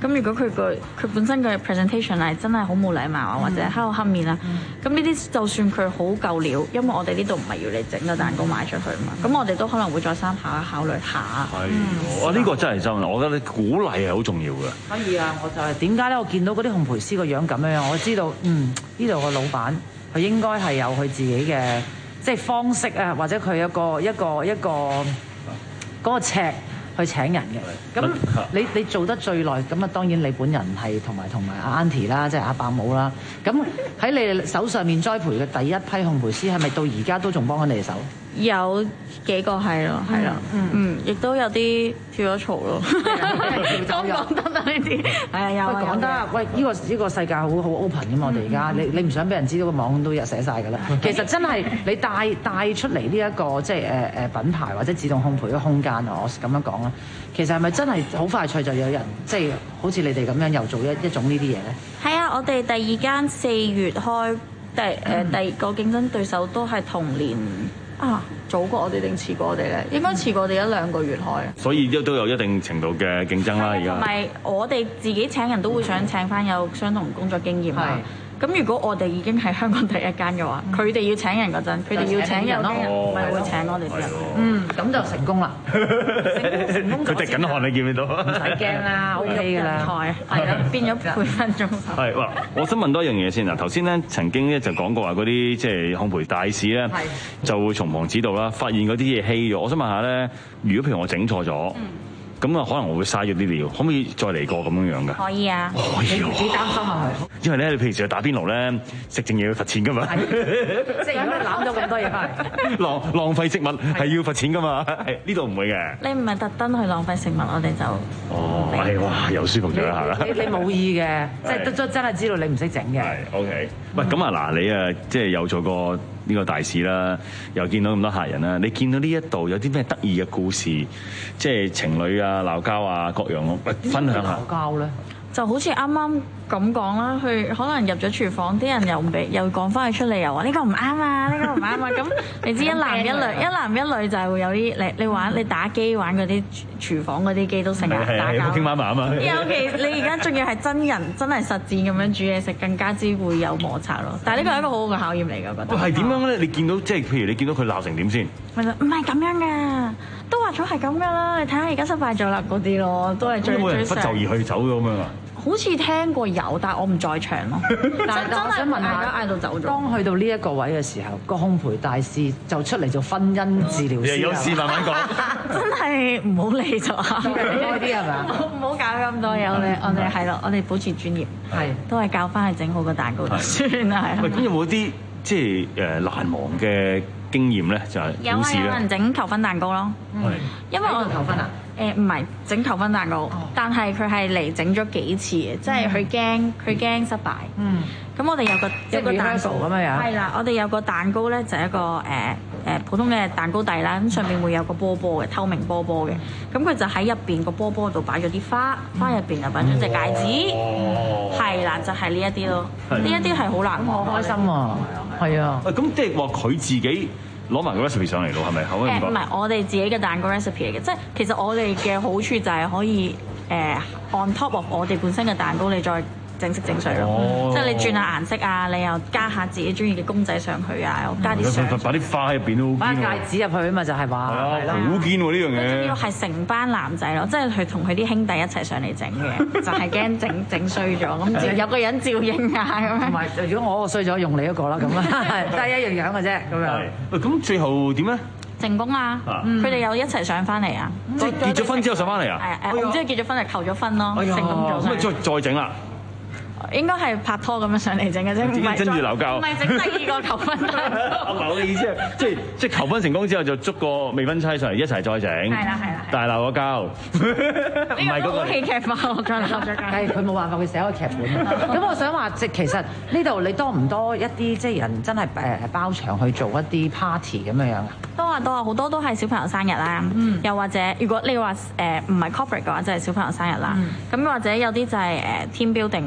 咁如果佢個佢本身嘅 presentation 係真係好冇禮貌啊，或者黑口黑面啊，咁呢啲就算佢好夠料，因為我哋呢度唔係要你整個蛋糕賣出去嘛，咁我哋都可能會再三考考慮下。 係，哇！呢個真係真，我覺得你鼓勵係好重要嘅。 可以啊，我就係點解咧？我見到嗰啲烘焙師個樣咁樣樣，我知道嗯呢度個老闆佢應該係有佢自己嘅即係方式啊，或者佢一個一個一個嗰個尺去請人嘅。咁你你做得最耐，咁啊當然你本人係同埋同埋阿 Auntie 啦，即係阿伯母啦。咁喺你手上面栽培嘅第一批烘焙師，係咪到而家都仲幫緊你哋手？ 有幾個係咯，係啦，嗯，亦都有啲跳咗槽咯，講講得啦呢啲，係啊有講得，喂呢個呢個世界好好 open 㗎嘛，我哋而家你你唔想俾人知道個網都有寫晒㗎啦。其實真係你帶帶出嚟呢一個即係誒誒品牌或者自動烘焙嘅空間啊，我咁樣講啦。其實係咪真係好快脆就有人即係好似你哋咁樣又做一一種呢啲嘢咧？ 係啊，我哋第二間四月開，第誒第二個競爭對手都係同年。啊，早過我哋定遲過我哋咧？應該遲過我哋一兩個月開。 所以都都有一定程度嘅競爭啦，而家。 同埋我哋自己請人都會想請翻有相同工作經驗啦。咁如果我哋已經係香港第一間嘅話，佢哋要請人嗰陣，佢哋要請人咯，咪會請我哋啲人。嗯，咁就成功啦。成功佢滴緊汗，你見唔見到？ 唔使驚啦 ，OK 㗎啦。 台係啦，變咗培訓中心。 係哇！我想問多一樣嘢先嗱，頭先咧曾經咧就講過話嗰啲即係烘焙大使咧，就會從旁指導啦，發現嗰啲嘢稀咗。我想問下咧，如果譬如我整錯咗。咁啊，可能我會嘥咗啲料，可唔可以再嚟過咁樣樣嘅？ 可以啊， 可以喎。 幾擔心啊佢？ 因為咧，你譬如成日打邊爐咧，食剩嘢要罰錢噶嘛。 即係如果你攬咗咁多嘢翻嚟， 浪浪費食物係要罰錢噶嘛。係呢度唔會嘅。 你唔係特登去浪費食物，我哋就哦，係哇，又舒服咗一下啦。 你你冇意嘅，即係都真係知道你唔識整嘅。 係 OK。喂，咁啊嗱，你啊即係有做過呢個大使啦，又見到咁多客人啦，你見到呢一度有啲咩得意嘅故事，即係情侶啊、鬧交啊各樣咯，分享下。 鬧交咧， 就好似啱啱咁講啦，佢可能入咗廚房，啲人又唔俾，又趕翻佢出嚟，又話呢個唔啱啊，呢個唔啱啊。咁你知一男一女，一男一女就係會有啲你你玩你打機玩嗰啲廚房嗰啲機都成日打交。 傾媽媽啊嘛。 尤其你而家仲要係真人真係實戰咁樣煮嘢食，更加之會有摩擦咯。但係呢個係一個好好嘅考驗嚟㗎，我覺得。 係點樣咧？你見到即係譬如你見到佢鬧成點先？ 咪就唔係咁樣㗎，都話咗係咁㗎啦。你睇下而家失敗咗啦嗰啲咯，都係最最。 冇人不就而去走咗咁樣啊？ 好似聽過有，但係我唔在場咯。但係我想問下，嗌到走咗。 當去到呢一個位嘅時候，個烘焙大師就出嚟做婚姻治療師。 有事慢慢講。 真係唔好理就啱。 多啲係咪？ 唔好搞咁多嘢，我哋我哋係咯，我哋保持專業，係都係教翻佢整好個蛋糕就算啦，係。 喂，咁有冇啲即係誒難忘嘅經驗咧？就係有啊，有人整求婚蛋糕咯。係。因為我求婚啊。 誒唔係整求婚蛋糕，但係佢係嚟整咗幾次嘅，即係佢驚佢驚失敗。嗯。咁我哋有個一個蛋糕咁樣樣。係啦，我哋有個蛋糕咧，就係一個誒誒普通嘅蛋糕底啦，咁上面會有個波波嘅透明波波嘅，咁佢就喺入邊個波波度擺咗啲花，花入邊又擺咗隻戒指。哦。係啦，就係呢一啲咯，呢一啲係好難忘。 好開心啊！係啊。 咁即係話佢自己。攞埋個 recipe 上嚟咯，係咪？可唔可以唔該？ 誒唔係，我哋自己嘅蛋糕 recipe 嚟嘅，即係其實我哋嘅好處就係可以誒 on top of 我哋本身嘅蛋糕，你再整色整水咯。即係你轉下顏色啊，你又加下自己中意嘅公仔上去啊，又加啲相。 擺啲花喺入邊都好堅喎。 擺戒指入去啊嘛，就係話。 係啊，好堅喎呢樣嘢。 仲要係成班男仔咯，即係佢同佢啲兄弟一齊上嚟整嘅，就係驚整整衰咗，咁有個人照應啊咁樣。 唔係，如果我衰咗，用你一個啦咁啊，都係一樣樣嘅啫咁樣。 喂，咁最後點咧？ 成功啊！佢哋又一齊上翻嚟啊！ 即係結咗婚之後上翻嚟啊？ 係誒，我唔知係結咗婚定求咗婚咯，成功咗。 咁咪再再整啦？ 應該係拍拖咁樣上嚟整嘅啫，唔係跟住鬧交， 唔係整第二個求婚蛋糕。 唔係我嘅意思係，即係即係求婚成功之後就捉個未婚妻上嚟一齊再整。係啦係啦。 但係鬧咗交，唔係嗰個戲劇化，我再鬧咗交。 係佢冇辦法，佢寫個劇本。咁我想話，即其實呢度你多唔多一啲即係人真係誒包場去做一啲 party 咁樣樣啊？ 多啊多啊，好多都係小朋友生日啦。嗯。又或者如果你話誒唔係 corporate 嘅話，就係小朋友生日啦。咁或者有啲就係誒 team building 會上嚟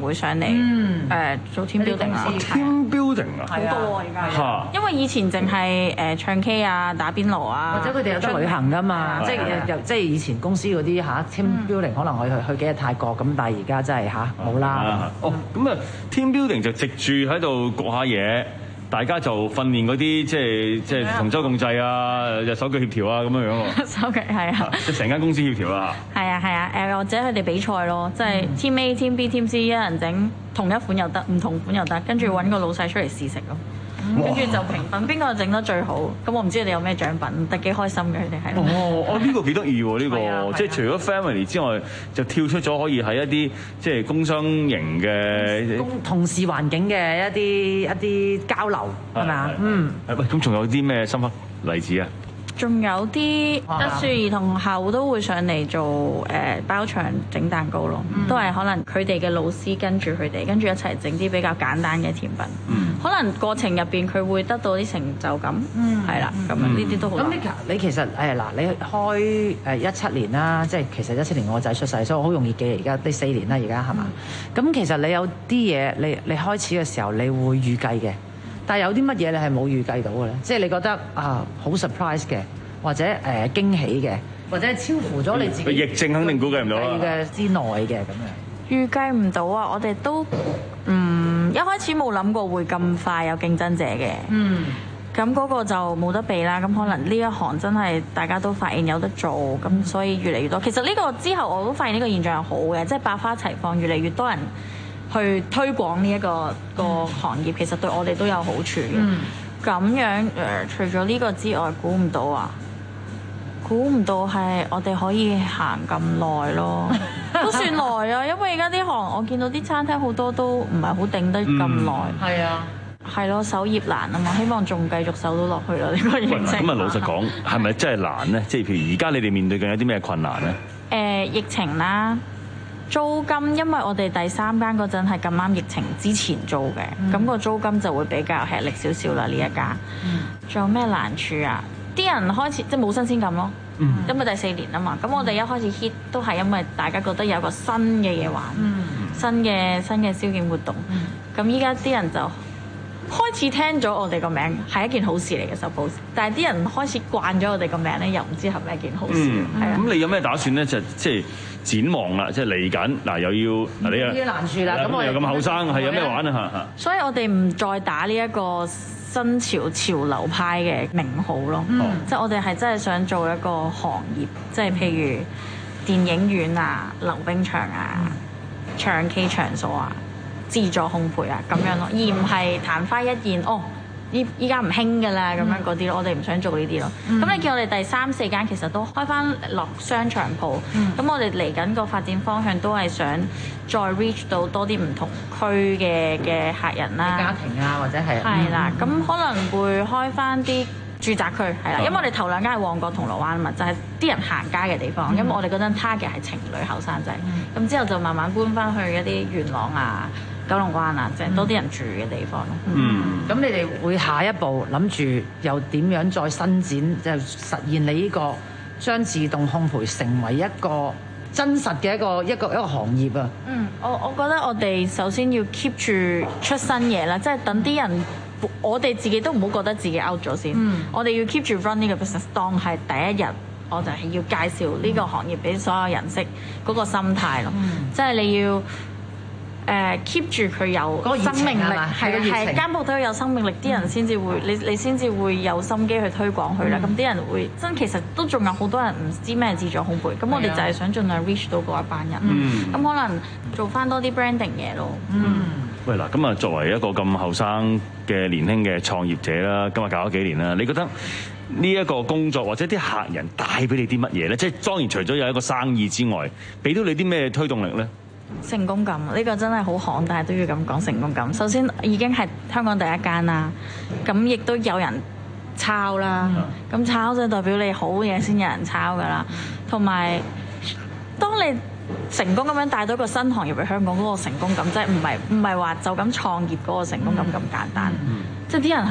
嚟誒做 team building 啊 ，team building 啊， 好多啊而家。 嚇！ 因為以前淨係誒唱 K 啊、打邊爐啊， 或者佢哋有得旅行噶嘛，即係又即係以前公司嗰啲嚇 team building 可能我去去幾日泰國咁，但係而家真係嚇冇啦。 哦，咁啊 team building 就藉住喺度焗下嘢。大家就訓練嗰啲即係即係同舟共濟啊，手腳協調啊咁樣樣喎。 手腳係啊， 即係成間公司協調啊。係啊係啊，誒或者佢哋比賽咯，即係 team A、team B、team C 一人整同一款又得，唔同款又得，跟住揾個老細出嚟試食咯。跟住就評分，邊個整得最好？咁我唔知你哋有咩獎品，但幾開心嘅佢哋係。 哦，哦呢個幾得意喎！呢個即係除咗 family 之外，就跳出咗可以喺一啲即係工商型嘅同事環境嘅一啲一啲交流係咪啊？嗯。 喂，咁仲有啲咩深刻例子啊？ 仲有啲特殊兒童校都會上嚟做誒包場整蛋糕咯，嗯、都係可能佢哋嘅老師跟住佢哋，跟住一齊整啲比較簡單嘅甜品。嗯、可能過程入邊佢會得到啲成就感，係啦、嗯，咁樣呢啲都好。咁你你其實誒嗱，你開誒一七年啦，即係其實一七年我仔出世，所以我好容易記。而家呢四年啦，而家係嘛？咁、嗯、其實你有啲嘢，你你開始嘅時候，你會預計嘅。但係有啲乜嘢你係冇預計到嘅咧？即係你覺得啊好 surprise 嘅，或者誒、呃、驚喜嘅，或者係超乎咗你自己疫症肯定估計唔到啦嘅之內嘅咁樣。 預計唔到啊！我哋都嗯一開始冇諗過會咁快有競爭者嘅。嗯。咁嗰個就冇得避啦。咁可能呢一行真係大家都發現有得做，咁所以越嚟越多。其實呢個之後我都發現呢個現象係好嘅，即係百花齊放，越嚟越多人去推廣呢一個個行業，其實對我哋都有好處嘅。咁、嗯、樣誒、呃，除咗呢個之外，估唔到啊！估唔到係我哋可以行咁耐咯，都算耐啊！因為而家啲行，我見到啲餐廳好多都唔係好頂得咁耐。係、嗯、啊，係咯，守業難啊嘛，希望仲繼續守到落去咯。呢個疫情。咁啊，老實講，係咪真係難咧？即係譬如而家你哋面對緊有啲咩困難咧？誒、呃，疫情啦。租金，因為我哋第三間嗰陣係咁啱疫情之前租嘅，咁、嗯、個租金就會比較吃力少少啦。呢一間，仲、嗯、有咩難處啊？啲人開始即係冇新鮮感咯，嗯、因為第四年啊嘛。咁我哋一開始 hit 都係因為大家覺得有個新嘅嘢玩，嗯、新嘅新嘅消遣活動。咁依家啲人就開始聽咗我哋個名係一件好事嚟嘅 suppose， 但係啲人開始慣咗我哋個名咧，又唔知係咪一件好事。咁、嗯啊、你有咩打算咧？就即係。展望啦，即係嚟緊嗱，又要嗱你啊，啲難處啦，咁我又咁後生，係有咩玩啊嚇？所以我哋唔再打呢一個新潮潮流派嘅名號咯，嗯、即係我哋係真係想做一個行業，即係譬如電影院啊、溜冰場啊、嗯、唱 K 場所啊、自助烘焙啊咁樣咯，而唔係曇花一現哦。依依家唔興㗎啦，咁樣嗰啲咯，我哋唔想做呢啲咯。咁、嗯、你見我哋第三四間其實都開翻落商場鋪，咁、嗯、我哋嚟緊個發展方向都係想再 reach 到多啲唔同區嘅嘅客人啦，家庭啊或者係係啦，咁、嗯、可能會開翻啲住宅區係啦，因為我哋頭兩間係旺角銅鑼灣啊嘛，就係、是、啲人行街嘅地方。嗯、因為我哋嗰陣 target 係情侶後生仔，咁、嗯、之後就慢慢搬翻去一啲元朗啊、九龍灣啊，即係多啲人住嘅地方咯。嗯，咁、嗯、你哋會下一步諗住又點樣再伸展，就實現你呢個將自動烘焙成為一個真實嘅一個一個一個行業啊？嗯，我我覺得我哋首先要 keep 住出新嘢啦，即係等啲人，我哋自己都唔好覺得自己 out 咗先。嗯，我哋要 keep 住 run 呢個 business， 當係第一日，我就係要介紹呢個行業俾所有人識嗰個心態咯。嗯，即係你要。誒 keep 住佢有生命力，係係間鋪頭有生命力，啲人先至會，你你先至會有心機去推廣佢啦。咁啲人會真其實都仲有好多人唔知咩自助烘焙，咁我哋就係想盡量 reach 到嗰一班人。咁可能做翻多啲 branding 嘢咯。嗯。喂嗱，咁啊作為一個咁後生嘅年輕嘅創業者啦，今日搞咗幾年啦，你覺得呢一個工作或者啲客人帶俾你啲乜嘢咧？即係當然除咗有一個生意之外，俾到你啲咩推動力咧？成功感，呢個真係好行，但係都要咁講成功感。首先已經係香港第一間啦，咁亦都有人抄啦，咁抄就代表你好嘢先有人抄噶啦。同埋當你成功咁樣帶到個新行業嚟香港，嗰個成功感即係唔係唔係話就咁創業嗰個成功感咁簡單，即係啲人係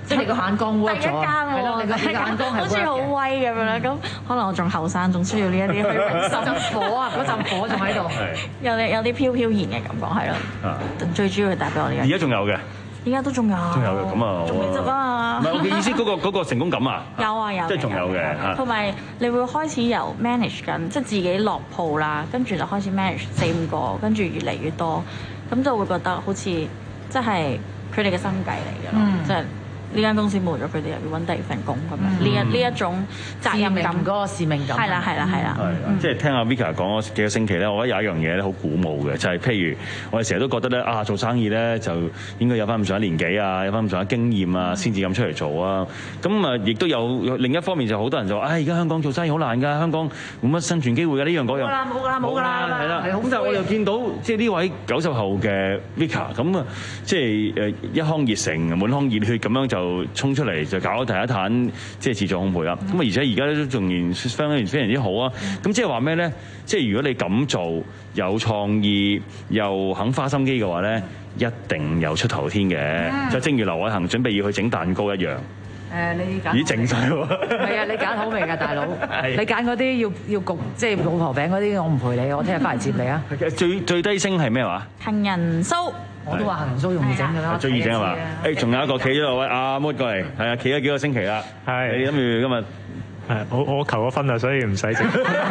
即係你個眼光 work 咗， 第一間喎， 係咯，你個你個眼光係好似好威咁樣啦。咁可能我仲後生，仲需要呢一啲去榮心火啊，嗰陣火仲喺度， 有啲有啲飄飄然嘅感覺係咯。最主要係帶俾我呢樣。 而家仲有嘅。 而家都仲有， 仲有嘅，咁啊， 仲未執啊！ 唔係我嘅意思，嗰個嗰個成功感啊， 有啊有， 即係仲有嘅。 同埋你會開始由 manage 緊，即係自己落鋪啦，跟住就開始 manage 四五個，跟住越嚟越多，咁就會覺得好似即係佢哋嘅生計嚟嘅咯，即係。呢間公司冇咗佢哋，又要揾第二份工咁樣。呢一呢一種責任感， 嗰個使命感。 係啦係啦係啦。 係即係聽阿 Vika 講咗幾個星期咧，我覺得有一樣嘢咧好鼓舞嘅，就係譬如我哋成日都覺得咧啊，做生意咧就應該有翻咁上下年紀啊，有翻咁上下經驗啊，先至咁出嚟做啊。咁啊，亦都有另一方面就好多人就話：唉，而家香港做生意好難㗎，香港冇乜生存機會㗎，呢樣嗰樣。 冇啦冇㗎啦冇㗎啦。 係啦。咁但係我又見到即係呢位九十後嘅 Vika 咁啊，即係誒一腔熱誠、滿腔熱血咁樣就衝出嚟。就搞咗第一壇即係自助烘焙啦，咁啊而且而家都仲然非常非常之好啊！咁即係話咩咧？即係如果你咁做有創意又肯花心機嘅話咧，一定有出頭天嘅。嗯、就正如劉偉恒準備要去整蛋糕一樣。 誒，你揀咦整晒喎？ 係啊，你揀好味㗎，大佬。你揀嗰啲要要焗，即係老婆餅嗰啲，我唔陪你，我聽日翻嚟接你啊！ 最最低聲係咩話？ 杏仁酥。 我都話杏仁酥容易整㗎啦， 最易整係嘛？誒，仲有一個企咗度位阿 Mood 過嚟，係啊，企咗幾個星期啦。係，你諗住今日係我我求咗婚啦，所以唔使整。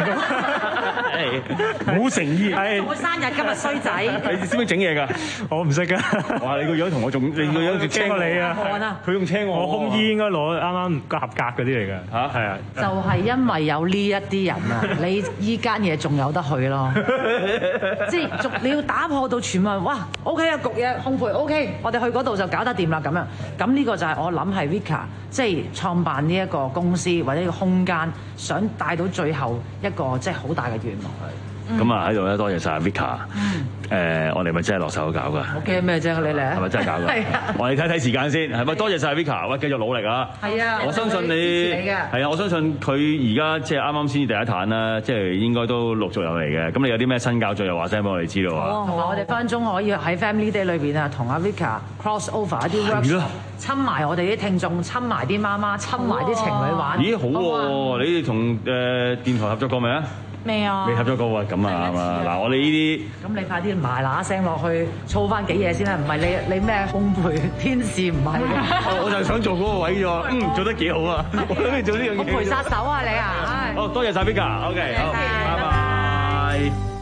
冇誠意。係。 我生日今日衰仔。 你識唔識整嘢㗎？ 我唔識㗎。 哇！你個樣同我仲，你個樣仲青過你啊！佢用青我。 我空衣應該攞啱啱個合格嗰啲嚟㗎。嚇係啊。 就係因為有呢一啲人啊，你依間嘢仲有得去咯。即係仲你要打破到全民哇 OK 啊，焗嘢烘焙 OK， 我哋去嗰度就搞得掂啦咁樣。咁呢個就係我諗係 Vika 即係創辦呢一個公司或者呢個空間，想帶到最後一個即係好大嘅願望。 咁啊喺度咧，多謝晒 Vika。誒，我哋咪真係落手搞㗎。 我驚咩啫？你嚟係咪真係搞㗎？ 係啊。 我哋睇睇時間先，係咪？多謝晒 Vika，喂，繼續努力啊！ 係啊。 我相信你係啊，我相信佢而家即係啱啱先至第一壇啦，即係應該都陸續有嚟嘅。咁你有啲咩新教最又話聲俾我哋知道啊？ 同埋我哋分分鐘可以喺 Family Day 裏邊啊，同阿 Vika cross over 一啲 workshop，親埋我哋啲聽眾，親埋啲媽媽，親埋啲情侶玩。 咦，好喎！你哋同誒電台合作過未啊？ 未啊！ 未合作過喎，咁啊嘛！嗱，我哋呢啲咁你快啲埋嗱聲落去，操翻幾嘢先啦！唔係你你咩烘焙天使唔係？ 我就係想做嗰個位啫，嗯，做得幾好啊！我諗你做呢樣嘢。 烘焙殺手啊你啊！ 好多謝晒 Vika，OK， 好，拜拜。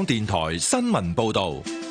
電台新聞報道。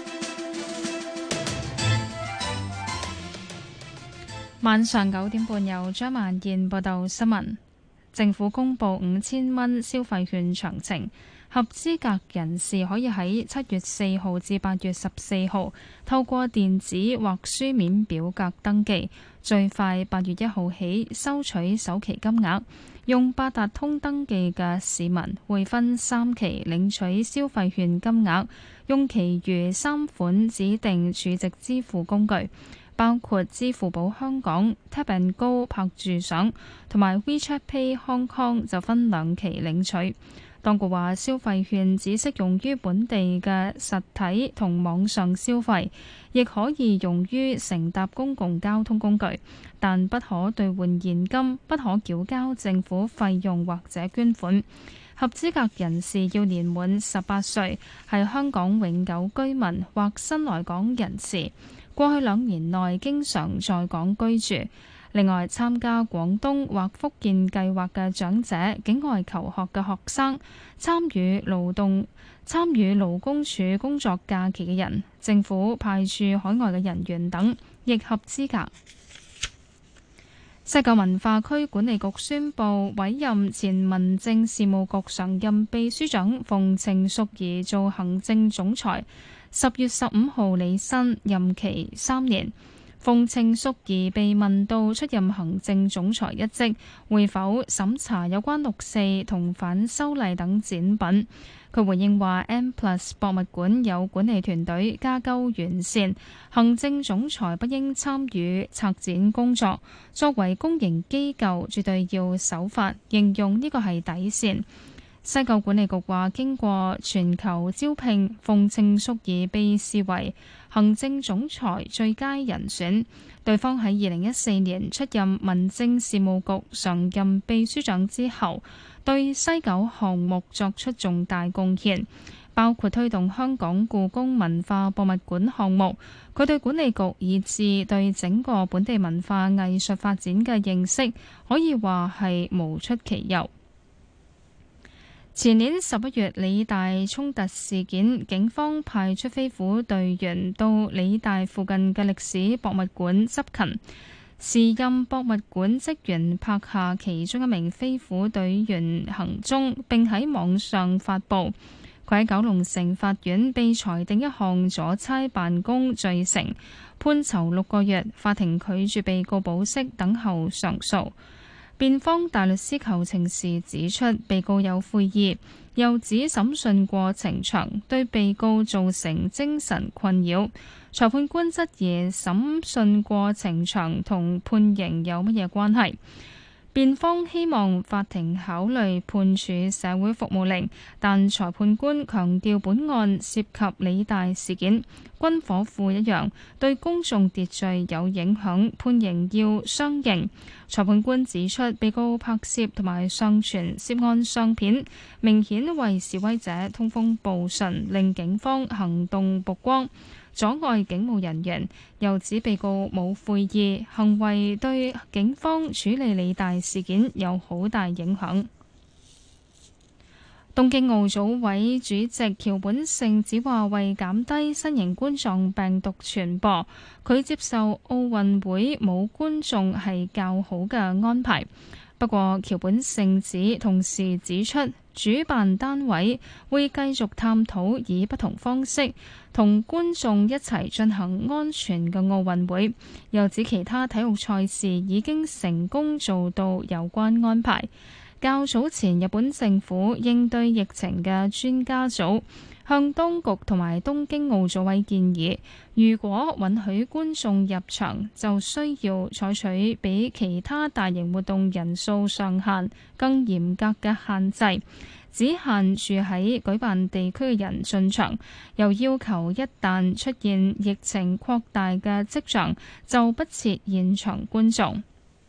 晚上九點半由張萬燕報道新聞。政府公布五千蚊消費券詳情，合資格人士可以喺七月四號至八月十四號透過電子或書面表格登記，最快八月一號起收取首期金額。用八達通登記嘅市民會分三期領取消費券金額，用其餘三款指定儲值支付工具，包括支付寶香港、Tap and Go 拍住賞同埋 WeChat Pay Hong Kong 就分兩期領取。當局話消費券只適用於本地嘅實體同網上消費，亦可以用於乘搭公共交通工具，但不可兌換現金，不可繳交政府費用或者捐款。合資格人士要年滿十八歲，係香港永久居民或新來港人士，過去兩年內經常在港居住。另外，參加廣東或福建計劃嘅長者、境外求學嘅學生、參與勞動、參與勞工處工作假期嘅人、政府派駐海外嘅人員等，亦合資格。西九文化區管理局宣布委任前民政事務局常任秘書長馮程淑儀做行政總裁，十月十五號履新，任期三年。馮程淑儀被問到出任行政總裁一職會否審查有關六四同反修例等展品，佢回應話 M Plus 博物館有管理團隊架構完善，行政總裁不應參與策展工作，作為公營機構絕對要守法，形容呢個係底線。西九管理局話，經過全球招聘，馮程淑儀被視為行政總裁最佳人選。對方喺二零一四年出任民政事務局常任秘書長之後，對西九項目作出重大貢獻，包括推動香港故宮文化博物館項目。佢對管理局以至對整個本地文化藝術發展嘅認識，可以話係無出其右。前年十一月理大衝突事件，警方派出飛虎隊員到理大附近嘅歷史博物館執勤。時任博物館職員拍下其中一名飛虎隊員行蹤，並喺網上發布。佢喺九龍城法院被裁定一項阻差辦公罪成，判囚六個月。法庭拒絕被告保釋，等候上訴。辯方大律師求情時指出，被告有悔意，又指審訊過程長，對被告造成精神困擾。裁判官質疑審訊過程長同判刑有乜嘢關係？辯方希望法庭考慮判處社會服務令，但裁判官強調本案涉及理大事件，軍火庫一樣，對公眾秩序有影響，判刑要相應。裁判官指出，被告拍攝同埋上傳涉案相片，明顯為示威者通風報信，令警方行動曝光，阻礙警務人員。又指被告冇悔意，行為對警方處理理大事件有好大影響。東京奧組委主席橋本聖子話，為減低新型冠狀病毒傳播，佢接受奧運會冇觀眾係較好嘅安排。不過，橋本聖子同時指出，主辦單位會繼續探討以不同方式同觀眾一齊進行安全嘅奧運會。又指其他體育賽事已經成功做到有關安排。較早前，日本政府應對疫情嘅專家組向當局同埋東京奧組委建議，如果允許觀眾入場，就需要採取比其他大型活動人數上限更嚴格嘅限制，只限住喺舉辦地區嘅人進場，又要求一旦出現疫情擴大嘅跡象，就不設現場觀眾。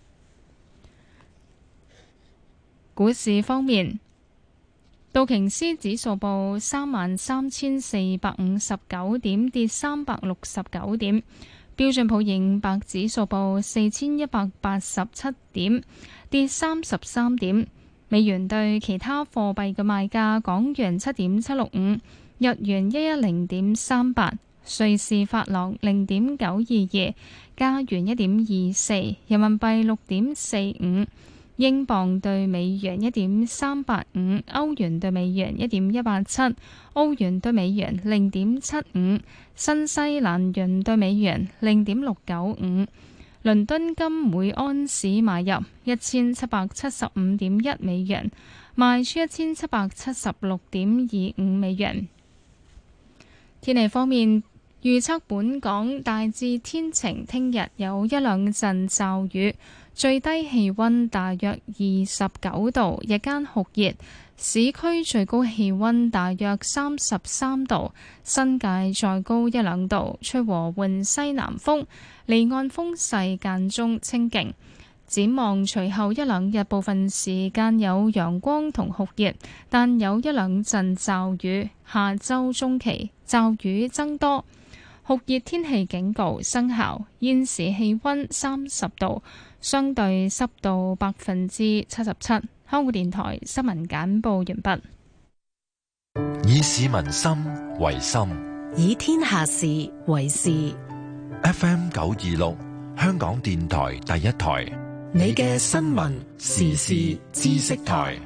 股市方面，道瓊斯指數報三萬三千四百五十九點，跌三百六十九點；標準普爾五百指數報四千一百八十七點，跌三十三點。美元對其他貨幣嘅賣價：港元七點七六五， 日元一一零點三八，瑞士法郎零點九二二，加元一點二四，人民幣六點四五，英鎊對美元一點三八五，歐元對美元一點一八七，澳元對美元零點七五，新西蘭元對美元零點六九五。倫敦金每安士買入一千七百七十五點一美元，賣出一千七百七十六點二五美元。天氣方面，預測本港大致天晴，聽日有一兩陣驟雨，最低氣溫大約二十九度，日間酷熱，市區最高氣溫大約三十三度，新界再高一兩度，吹和緩西南風，離岸風勢間中清勁。展望隨後一兩日，部分時間有陽光同酷熱，但有一兩陣驟雨。下周中期驟雨增多，酷熱天氣警告生效。現時氣溫三十度，相對濕度百分之七十七。香港電台新聞簡報完畢。 以市民心為心， 以天下事為事。 F M 九二六，香港電台第一台。 你嘅新聞時事知識台。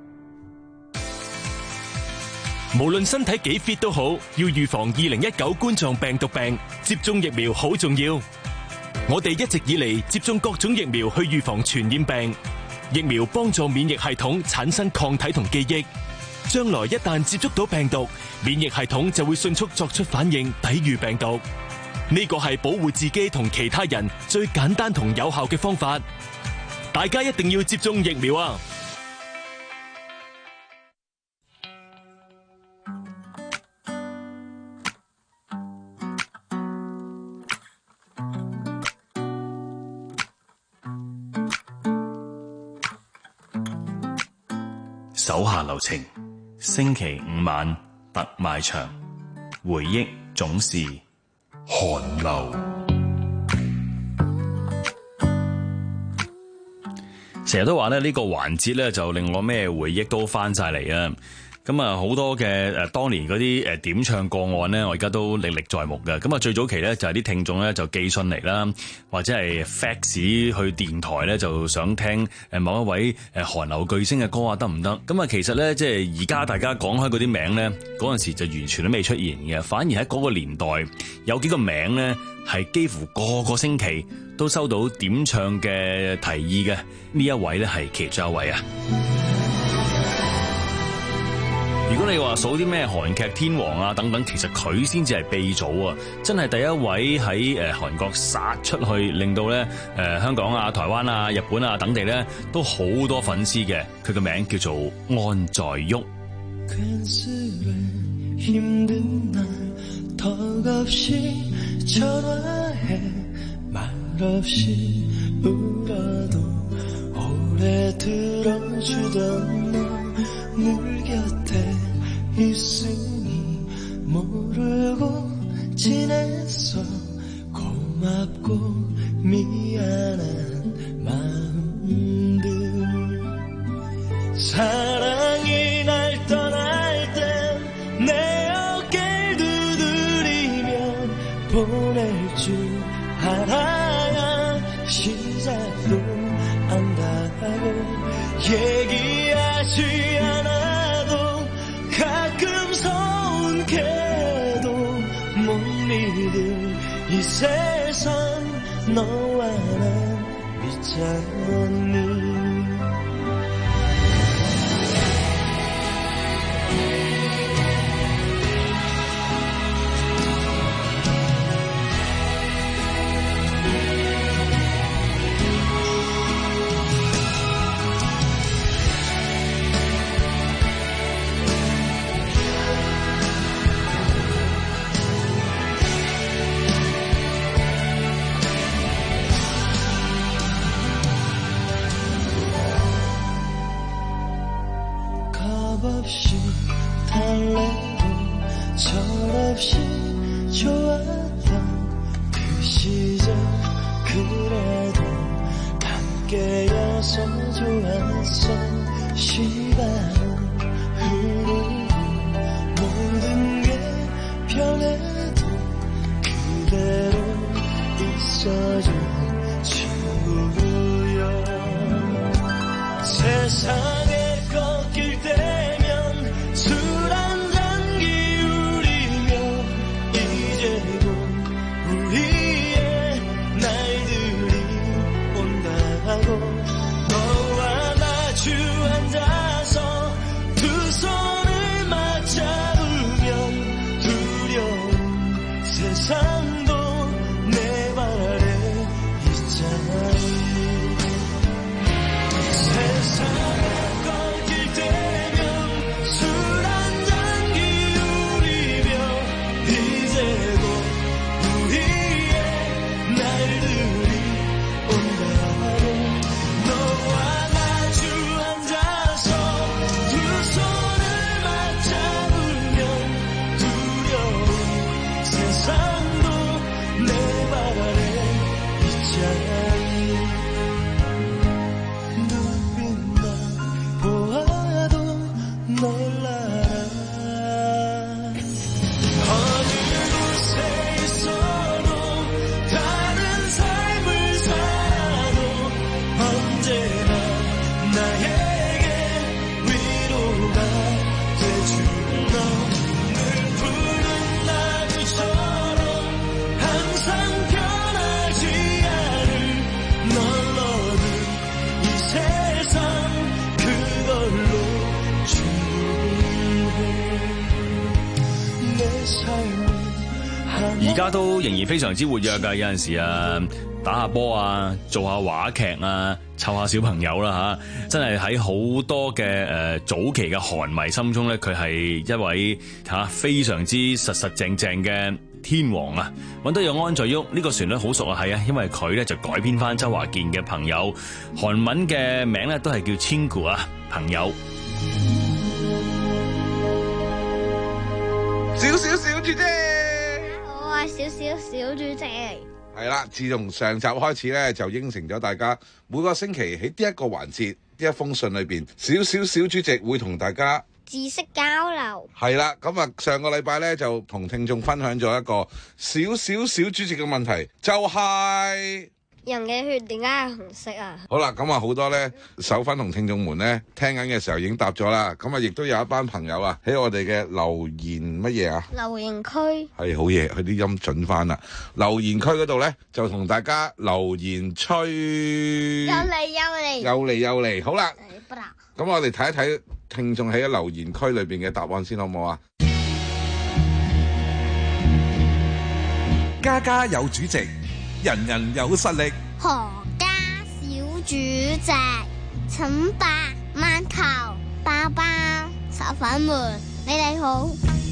無論身體幾 fit 都好，要預防二零一九冠狀病毒病，接種疫苗好重要。我哋一直以嚟接種各種疫苗去預防傳染病，疫苗幫助免疫系統產生抗體同記憶，將來一旦接觸到病毒，免疫系統就會迅速作出反應，抵禦病毒。呢個係保護自己同其他人最簡單同有效嘅方法，大家一定要接種疫苗啊！ 手下留情，星期五晚特賣場，回憶總是寒流。成日都話咧，呢個環節咧就令我咩回憶都翻晒嚟啊！咁啊，好多嘅誒當年嗰啲誒點唱個案咧，我而家都歷歷在目嘅。咁啊，最早期咧就係啲聽眾咧就寄信嚟啦，或者係 fax 去電台咧就想聽誒某一位誒韓流巨星嘅歌啊，得唔得？咁啊，其實咧即係而家大家講開嗰啲名咧，嗰陣時就完全都未出現嘅，反而喺嗰個年代有幾個名咧係幾乎個個星期都收到點唱嘅提議嘅。呢一位咧係其中一位啊！如果你話數啲咩韓劇天王啊等等，其實佢先至係鼻祖啊！真係第一位喺誒韓國殺出去，令到咧誒香港啊、台灣啊、日本啊等地咧都好多粉絲嘅。佢嘅名叫做安在旭。 시간은 흐르고 모든 게 그래도 그대로 있어주는 친구여 세상에 꺾일 때면 술 한잔 기울이며 이제 곧 우리의 날들이 온다고 너와 마주 앉아서 두 손을 맞잡으면 두려운 세상도 내 발 아래 있잖아 세상에 꺾일 때면 술 한잔 기울이며 이제 곧 우리의 날들이 온다고 너와 마주 앉아서 두 손을 맞잡으면 두려운 세상도 내 발 아래 있잖니 눈빛만 보아도 놀라라 어느 곳에 있어도 다른 삶을 살아도 언제나 나에게 위로가 돼주는 너늘 푸른 나비처럼 항상 변하지 않을 널 얻은 이 세상 그걸로 충분해 내 삶을 而家都仍然非常之活躍㗎，有陣時啊打下波啊，做下話劇啊，湊下小朋友啦嚇，真係喺好多嘅誒、呃、早期嘅韓迷心中咧，佢係一位嚇、啊、非常之實實正正嘅天王啊！揾到有安在旭呢個旋律好熟啊，係啊，因為佢咧就改編翻周華健嘅朋友，韓文嘅名咧都係叫친구啊，朋友。 少少小主席， 我係少少小主席。 係啦，自從上集開始咧，就應承咗大家每個星期喺呢一個環節，呢一封信裏邊，少少小主席會同大家知識交流。 係啦，咁啊上個禮拜咧就同聽眾分享咗一個少少小主席嘅問題，就係、是。 人嘅血點解係紅色啊？ 好啦，咁啊好多咧手粉同聽眾們咧聽緊嘅時候已經答咗啦，咁啊亦都有一班朋友啊喺我哋嘅留言乜嘢啊？ 留言區係好嘢，佢啲音準翻啦。留言區嗰度咧就同大家留言吹， 又嚟又嚟， 又嚟又嚟，好啦。咁我哋睇一睇聽眾喺留言區裏邊嘅答案先好唔好啊？ 家家有主席。人人有實力， 何家小主席，請白饅頭包包炒粉們，你哋好。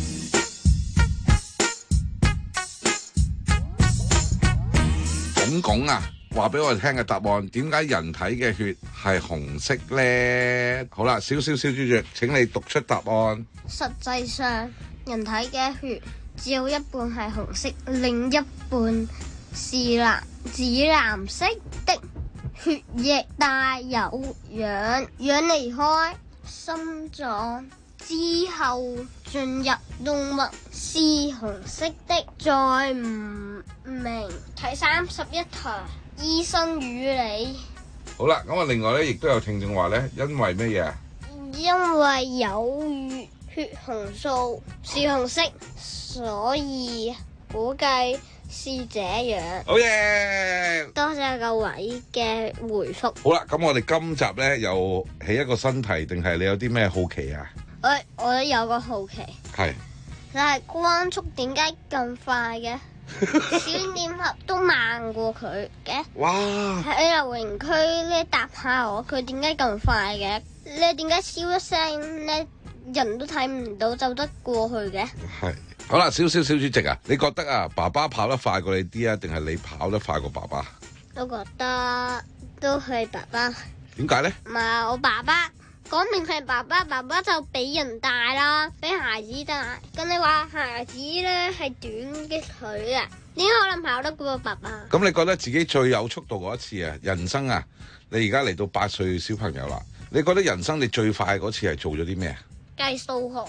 總講啊，話俾我哋聽嘅答案，點解人體嘅血係紅色呢？好啦，少少小主席，請你讀出答案。 實際上，人體嘅血只有一半係紅色，另一半是藍紫藍色的血液帶有氧，氧離開心臟之後進入動脈是紅色的。再唔明睇三十一台醫生與你。 好啦，咁啊，另外咧，亦都有聽眾話咧，因為乜嘢啊？ 因為有血紅素是紅色，所以估計。是這樣。 好嘢！ 多謝各位嘅回覆。 好啦，咁我哋今集咧又起一個新題，定係你有啲咩好奇啊？ 我我都有個好奇。 係。 就係光速點解咁快嘅？小電盒都慢過佢嘅。 哇！ 喺留言區咧答下我，佢點解咁快嘅？你點解燒一聲咧人都睇唔到就得過去嘅？ 係。好啦，少少小主席啊，你覺得啊，爸爸跑得快過你啲啊，定係你跑得快過爸爸？ 我覺得都係爸爸。 點解咧？ 唔係我爸爸，講明係爸爸，爸爸就比人大啦，比孩子大。咁你話孩子咧係短嘅腿啊，點可能跑得過爸爸？ 咁你覺得自己最有速度嗰一次啊，人生啊，你而家嚟到八歲小朋友啦，你覺得人生你最快嗰次係做咗啲咩啊？ 計數學。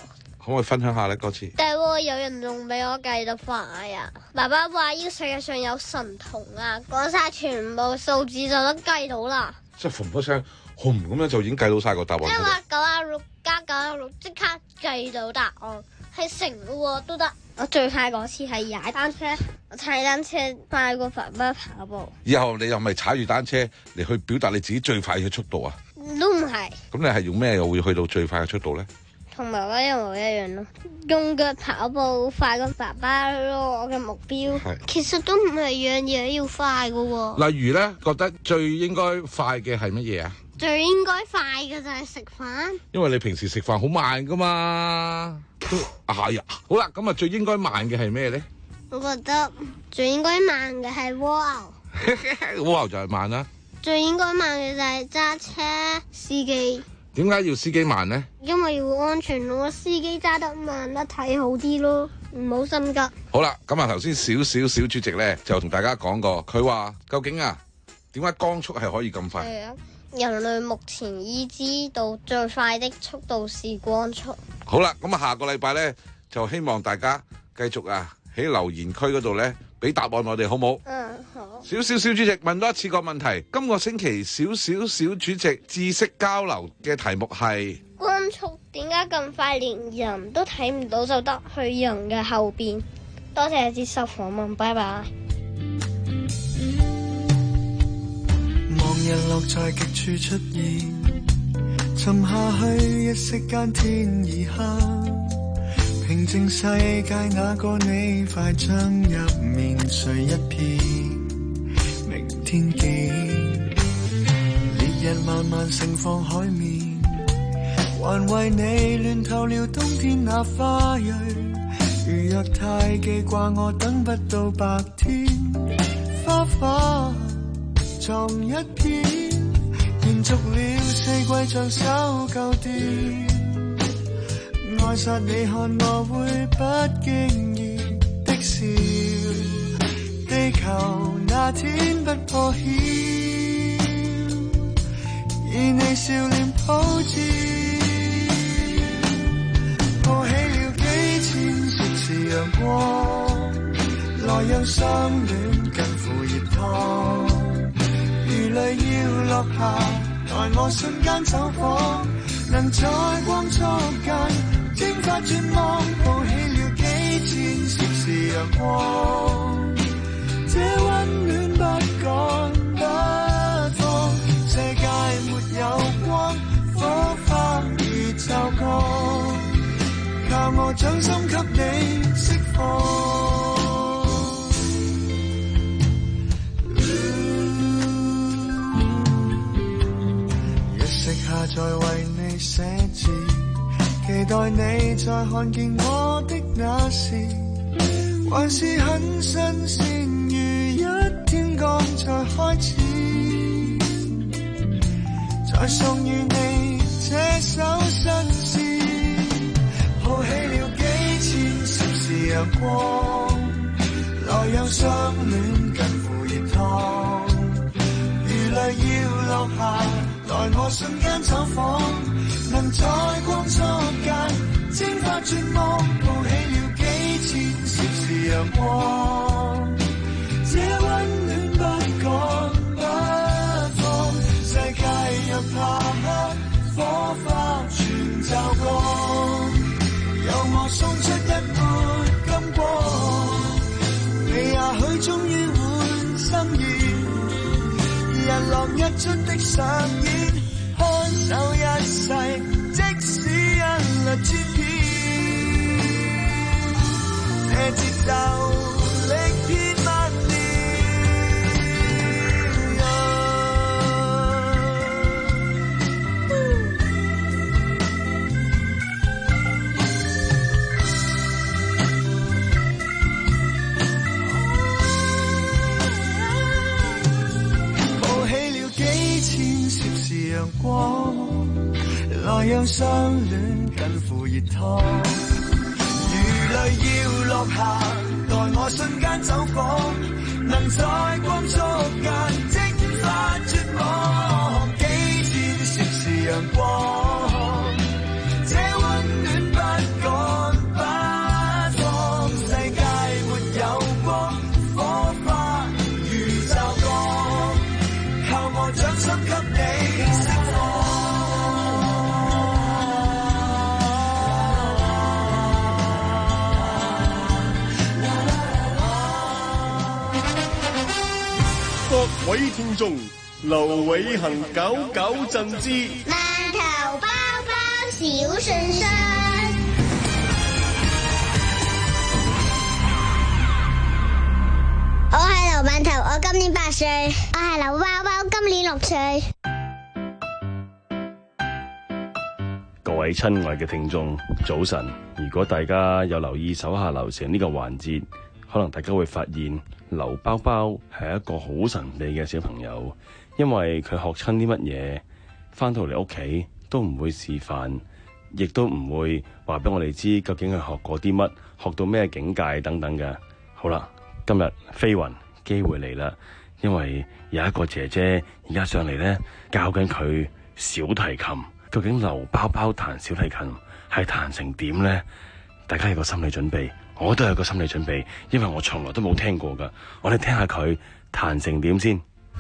可唔可以分享下咧？嗰次但係有人仲比我計得快啊！爸爸話呢個世界上有神童啊，講晒全部數字就得計到啦。 即係嘭一聲，轟咁樣就已經計到晒個答案。 即係話九啊六加九啊六，即刻計到答案，係成嘅喎都得。我最快嗰次係踩單車，我踩單車快過爸爸跑步。 以後你又咪踩住單車嚟去表達你自己最快嘅速度啊？ 都唔係。咁你係用咩又會去到最快嘅速度咧？ 同爸爸一模一樣咯，用腳跑步快過爸爸咯，我嘅目標。其實都唔係樣嘢要快嘅喎。 例如咧，覺得最應該快嘅係乜嘢啊？ 最應該快嘅就係食飯。因為你平時食飯好慢噶嘛。都啊呀，好啦，咁啊最應該慢嘅係咩咧？ 我覺得最應該慢嘅係蝸牛。 蝸牛就係慢啦。 最應該慢嘅就係揸車司機。點解要司機慢呢？ 因為要安全咯，司機揸得慢得睇好啲咯，唔好心急。 好啦，咁啊頭先小小小主席咧就同大家講過，佢話究竟啊點解光速係可以咁快？ 係啊，人類目前已知道最快的速度是光速。 好啦，咁啊下個禮拜咧就希望大家繼續啊喺留言區嗰度咧俾答案我哋好冇？嗯，好。小小小主席問多一次個問題，今個星期小小小主席知識交流嘅題目係光速點解咁快，連人都睇唔到就得去人嘅後邊？多謝接受訪問，拜拜。 望日落在極處出現，沉下去一息間天已黑，平靜世界那個你快將入眠睡一片，明天見。烈日慢慢盛放海面，還為你亂透了冬天那花蕊。如若太記掛我，等不到白天，花花藏一片，延續了四季像守舊電。愛殺你看我會不經意的笑，地球那天不破曉，以你笑臉普照，抱起了幾千攝氏陽光，來讓相戀近乎熱燙，如淚要落下，待我瞬間走訪，能在光速間蒸發絕望，抱起了幾千攝氏陽光，這溫暖不趕不放，世界沒有光，火花如驟降，靠我掌心給你釋放。日食下再為你寫字，期待你再看見我的那時，還是很新鮮，如一天剛才開始，再送予你這首新詩，抱起了幾千攝氏陽光，來讓相戀近乎熱燙，如淚要落下，待我瞬間走訪，能在光速間蒸發絕望，抱起了幾千攝氏陽光，這溫暖不趕不放，世界若怕黑，火花全驟降，由我送出一抹金光，你也許終於會心意，日落日出的上演，看守一世，即使一律千遍，這節奏力遍萬年。抱起了幾千攝氏陽光，來讓相戀近乎熱燙，如淚要落下，待我瞬間走訪，能在光速間蒸發絕望，幾千攝氏陽光，這溫暖不趕各位聽眾，劉偉恒搞搞震之饅頭包包小信箱。我係劉饅頭，我今年八歲。我係劉包包，今年六歲。 各位親愛嘅聽眾，早晨！如果大家有留意手下留情呢個環節，可能大家會發現劉包包係一個好神秘嘅小朋友，因為佢學親啲乜嘢，返到嚟屋企都唔會示範，亦都唔會話俾我哋知究竟佢學過啲乜，學到咩境界等等嘅。好啦，今日飛雲機會嚟啦，因為有一個姐姐而家上嚟呢，教緊佢小提琴。究竟劉包包彈小提琴係彈成點呢？大家有個心理準備，我都有個心理準備，因為我從來都冇聽過噶。我哋聽下佢彈成點先。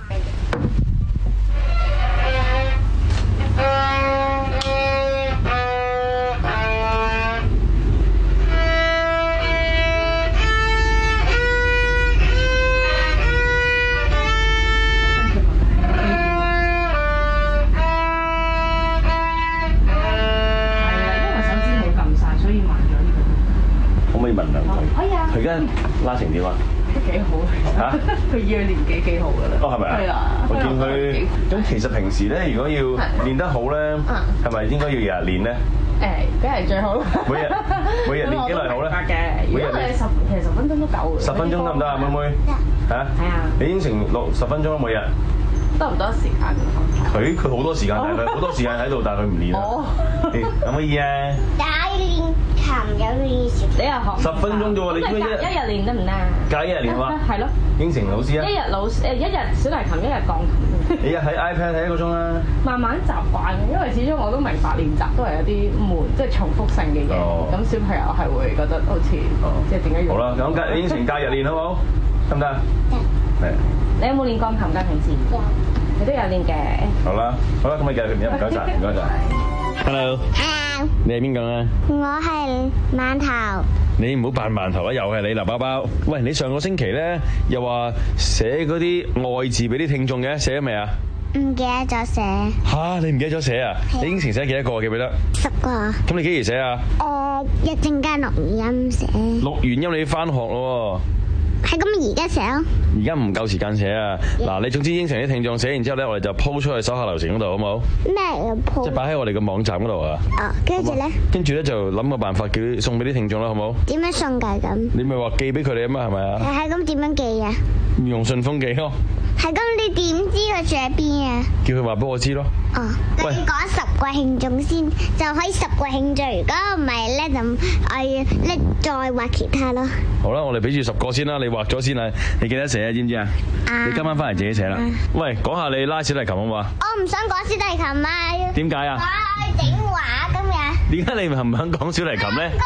佢而家拉成點啊？ 都幾好嚇！佢以佢年紀幾好噶啦。 哦，係咪啊？係啊。我見佢咁，其實平時咧，如果要練得好咧，係咪應該要日日練咧？ 誒，梗係最好。每日每日練幾耐好咧？ 每日練十，其實十分鐘都夠。 十分鐘得唔得啊，妹妹？嚇？係啊。你應承六十分鐘每日。 多唔多時間？ 佢佢好多時間，但係佢好多時間喺度，但係佢唔練啊。可唔可以啊？ 琴有練少， 你又學十分鐘啫喎，你點解一一日練得唔得？ 隔一日練啊？係咯，應承老師啊。 一日老誒一日小提琴，一日鋼琴。 你一日喺 iPad 睇一個鐘啦。慢慢習慣嘅，因為始終我都明白練習都係有啲悶，即係重複性嘅嘢。咁小朋友係會覺得好似即係點解要？ 好啦，咁隔應承隔日練好冇？得唔得？得。係。 你有冇練鋼琴㗎？平時？有。你都有練嘅。好啦， 好啦，咁你繼續練，唔該晒，唔該晒。Hello。Hello。你係邊個啊？ 我係饅頭。 你唔好扮饅頭啊！又係你劉包包。喂，你上個星期咧又話寫嗰啲愛字俾啲聽眾嘅，寫咗未啊？ 唔記得咗寫。吓， 你唔記得咗寫啊？你應承寫幾多個記唔記得？ 十個。 咁你幾時寫啊？ 誒，一陣間錄音寫。 錄完音你要翻學咯。 係咁，而家寫咯。 而家唔夠時間寫啊！嗱，你總之應承啲聽眾寫完之後咧，我哋就 po 出去手下留情嗰度，好冇？ 咩嘅 po？ 即係擺喺我哋嘅網站嗰度啊！ 哦，跟住咧？跟住咧就諗個辦法叫送俾啲聽眾啦，好冇？ 點樣送㗎咁？ 你咪話寄俾佢哋啊嘛，係咪啊？ 係係咁點樣寄啊？ 用順豐寄咯。 係咁，你點知佢住喺邊啊？ 叫佢話俾我知咯。 哦，你講十個聽眾先，就可以十個聽眾。如果唔係咧，就我要咧再畫其他咯。 好啦，我哋俾住十個先啦，你畫咗先啊！你記得寫啊，知唔知啊？你今晚翻嚟自己寫啦。喂，講下你拉小提琴好唔好啊？ 我唔想講小提琴啊。 點解啊？ 我去整畫今日。 點解你唔唔肯講小提琴咧？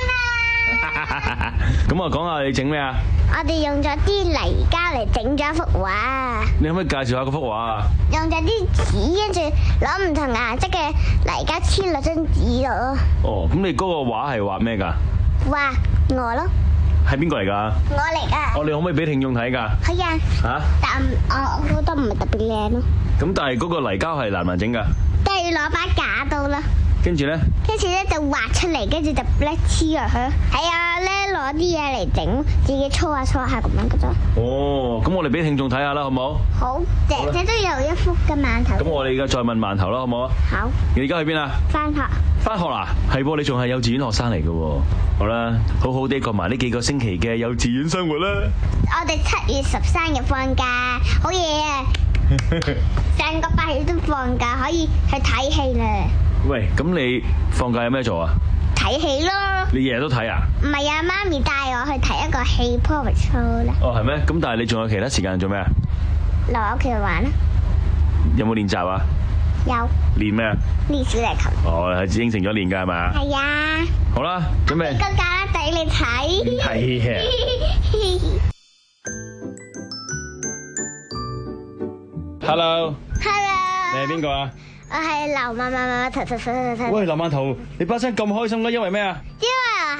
咁我講下你整咩啊？ 我哋用咗啲泥膠嚟整咗一幅畫。 你可唔可以介紹下嗰幅畫啊？ 用咗啲紙，跟住攞唔同顏色嘅泥膠黐落張紙度咯。 哦，咁你嗰個畫係畫咩噶？ 畫我咯。 係邊個嚟噶？ 我嚟噶。 哦，你可唔可以俾聽眾睇噶？ 可以啊。吓？但我我覺得唔係特別靚咯。 咁但係嗰個泥膠係難唔難整噶？ 都係要攞把假刀啦。 跟住咧， 跟住咧就畫出嚟，跟住就咧黐落去。係啊，咧攞啲嘢嚟整，自己搓下搓下咁樣噶咋。 哦，咁我哋俾聽眾睇下啦，好唔好？ 好，姐姐都有一幅嘅饅頭。 咁我哋而家再問饅頭啦，好唔好啊？ 好。 你而家去邊啊？ 返學。 返學啦？係噃，你仲係幼稚園學生嚟噶。好啦，好好地過埋呢幾個星期嘅幼稚園生活啦。 我哋七月十三日放假，好嘢啊！成個八月都放假，可以去睇戲啦。 喂，咁你放假有咩做啊？ 睇戲咯。 你日日都睇啊？唔係啊，媽咪帶我去睇一個戲 Paw Patrol 啦。 哦，係咩？咁但係你仲有其他時間做咩啊？ 留喺屋企玩啦。 有冇練習啊？ 有。練咩啊？ 練小提琴。 哦，係應承咗練噶係嘛？係啊。 好啦，準備。 個架底你睇。 係嘅。Hello。Hello。你係邊個啊？ 我係劉饅頭頭頭頭頭頭。 喂，劉饅頭，你把聲咁開心啦，因為咩啊？ 因為我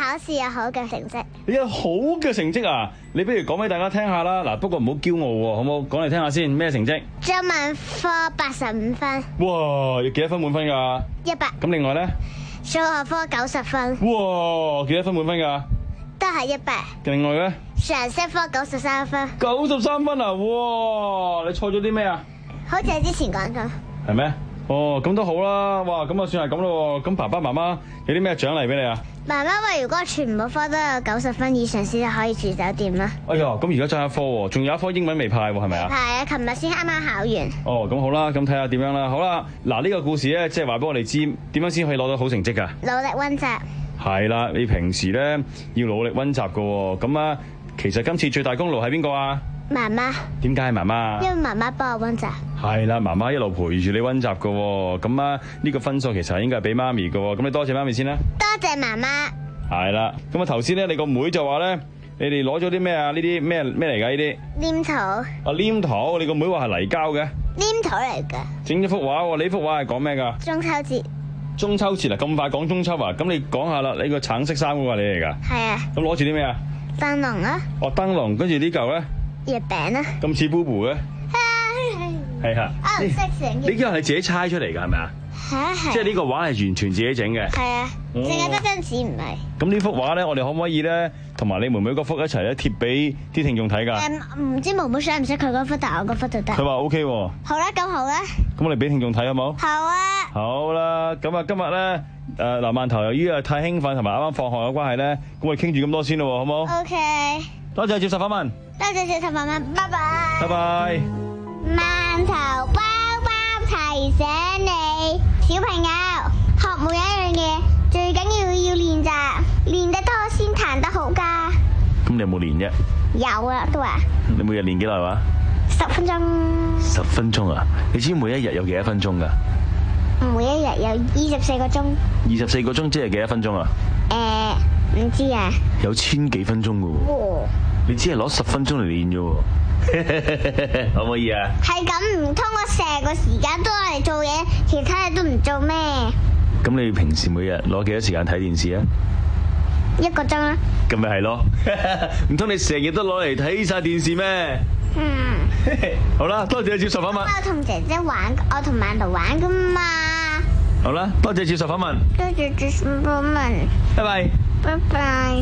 考試有好嘅成績。 你有好嘅成績啊？你不如講俾大家聽下啦。嗱，不過唔好驕傲喎，好唔好？講嚟聽下先，咩成績？ 中文科八十五分。 哇！要幾多分滿分㗎？ 一百。 咁另外咧？ 數學科九十分。 哇！幾多分滿分㗎？ 都係一百。 另外咧？ 常識科九十三分。 九十三分啊！哇！你錯咗啲咩啊？ 好似之前講咗。 係咩？哦，咁都好啦。哇，咁啊算係咁咯。咁爸爸媽媽有啲咩獎勵俾你啊？ 媽媽話如果全部科都有九十分以上先可以住酒店啦。 哎呀，咁而家爭一科喎，仲有一科英文未派喎，係咪啊？ 係啊，琴日先啱啱考完。 哦，咁好啦，咁睇下點樣啦。好啦，嗱呢個故事咧，即係話俾我哋知點樣先可以攞到好成績㗎？ 努力溫習。係啦，你平時咧要努力溫習㗎喎。咁啊，其實今次最大功勞係邊個啊？ 媽媽。點解係媽媽？ 因為媽媽幫我溫習。係啦，媽媽一路陪住你溫習㗎喎。咁啊，呢個分數其實應該係俾媽咪㗎喎。咁你多謝媽咪先啦。 多謝媽媽。 係啦，咁啊頭先咧，你個妹就話咧，你哋攞咗啲咩啊？呢啲咩咩嚟㗎？呢啲黏土。 啊黏土，你個妹話係泥膠嘅。 黏土嚟㗎。整咗幅畫喎，你幅畫係講咩㗎？ 中秋節。 中秋節啊，咁快講中秋啊？咁你講下啦，你個橙色衫嗰個你嚟㗎？係啊。咁攞住啲咩啊？燈籠啊。哦，燈籠，跟住呢嚿咧？月餅啊。咁似 Boo 嘅。係啊。我唔識整。呢個係你自己猜出嚟㗎係咪啊？係啊係。即係呢個畫係完全自己整嘅。係啊。淨係得張紙唔係。咁呢幅畫咧，我哋可唔可以咧，同埋你妹妹嗰幅一齊咧貼俾啲聽眾睇㗎？誒，唔知妹妹想唔想佢嗰幅，但係我嗰幅就得。佢話 OK 喎。好啦，咁好啦。咁我哋俾聽眾睇好冇？好啊。好啦，咁啊今日咧誒嗱饅頭由於啊太興奮同埋啱啱放學嘅關係咧，咁我哋傾住咁多先咯，好冇 ？OK。多謝接受訪問。多謝接受訪問，拜拜。拜拜。饅頭包包提醒你，小朋友學每一樣嘢最緊要要練習，練得多先彈得好噶。咁你有冇練啫？有啊，都話。你每日練幾耐話？十分鐘。十分鐘啊？你知每一日有幾多分鐘噶？每一日有二十四個鐘。二十四個鐘即係幾多分鐘啊？誒，唔知啊。有千幾分鐘噶喎。你只係攞十分鐘嚟練啫喎，可唔可以啊？係咁，唔通我成個時間都嚟做嘢，其他嘢都唔做咩？咁你平時每日攞幾多時間睇電視啊？一個鐘啦。咁咪係咯，唔通你成日都攞嚟睇晒電視咩？嗯。好啦，多謝你接受訪問。我同姐姐玩，我同饅頭玩噶嘛。好啦，多謝接受訪問。多謝接受訪問。拜拜。拜拜。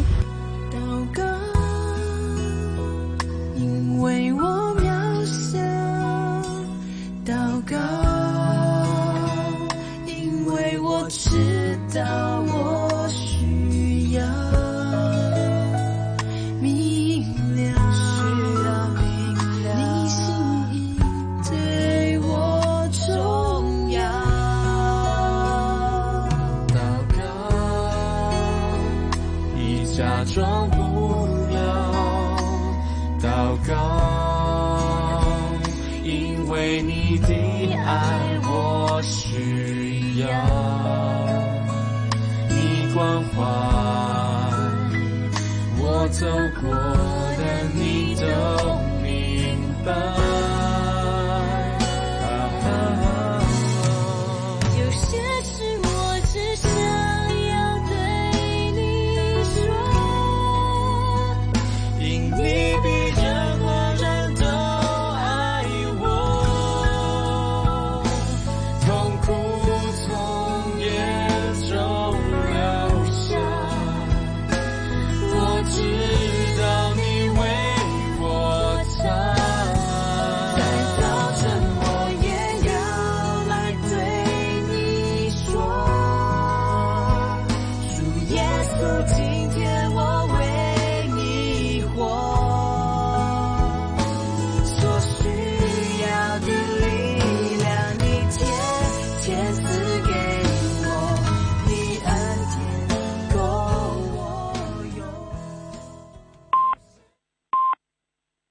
因為我渺小，禱告，因為我知道我需要明了，需要明了，你心意對我重要。禱告，你假裝不了。禱告，因為你的愛我需要，你關懷我走過。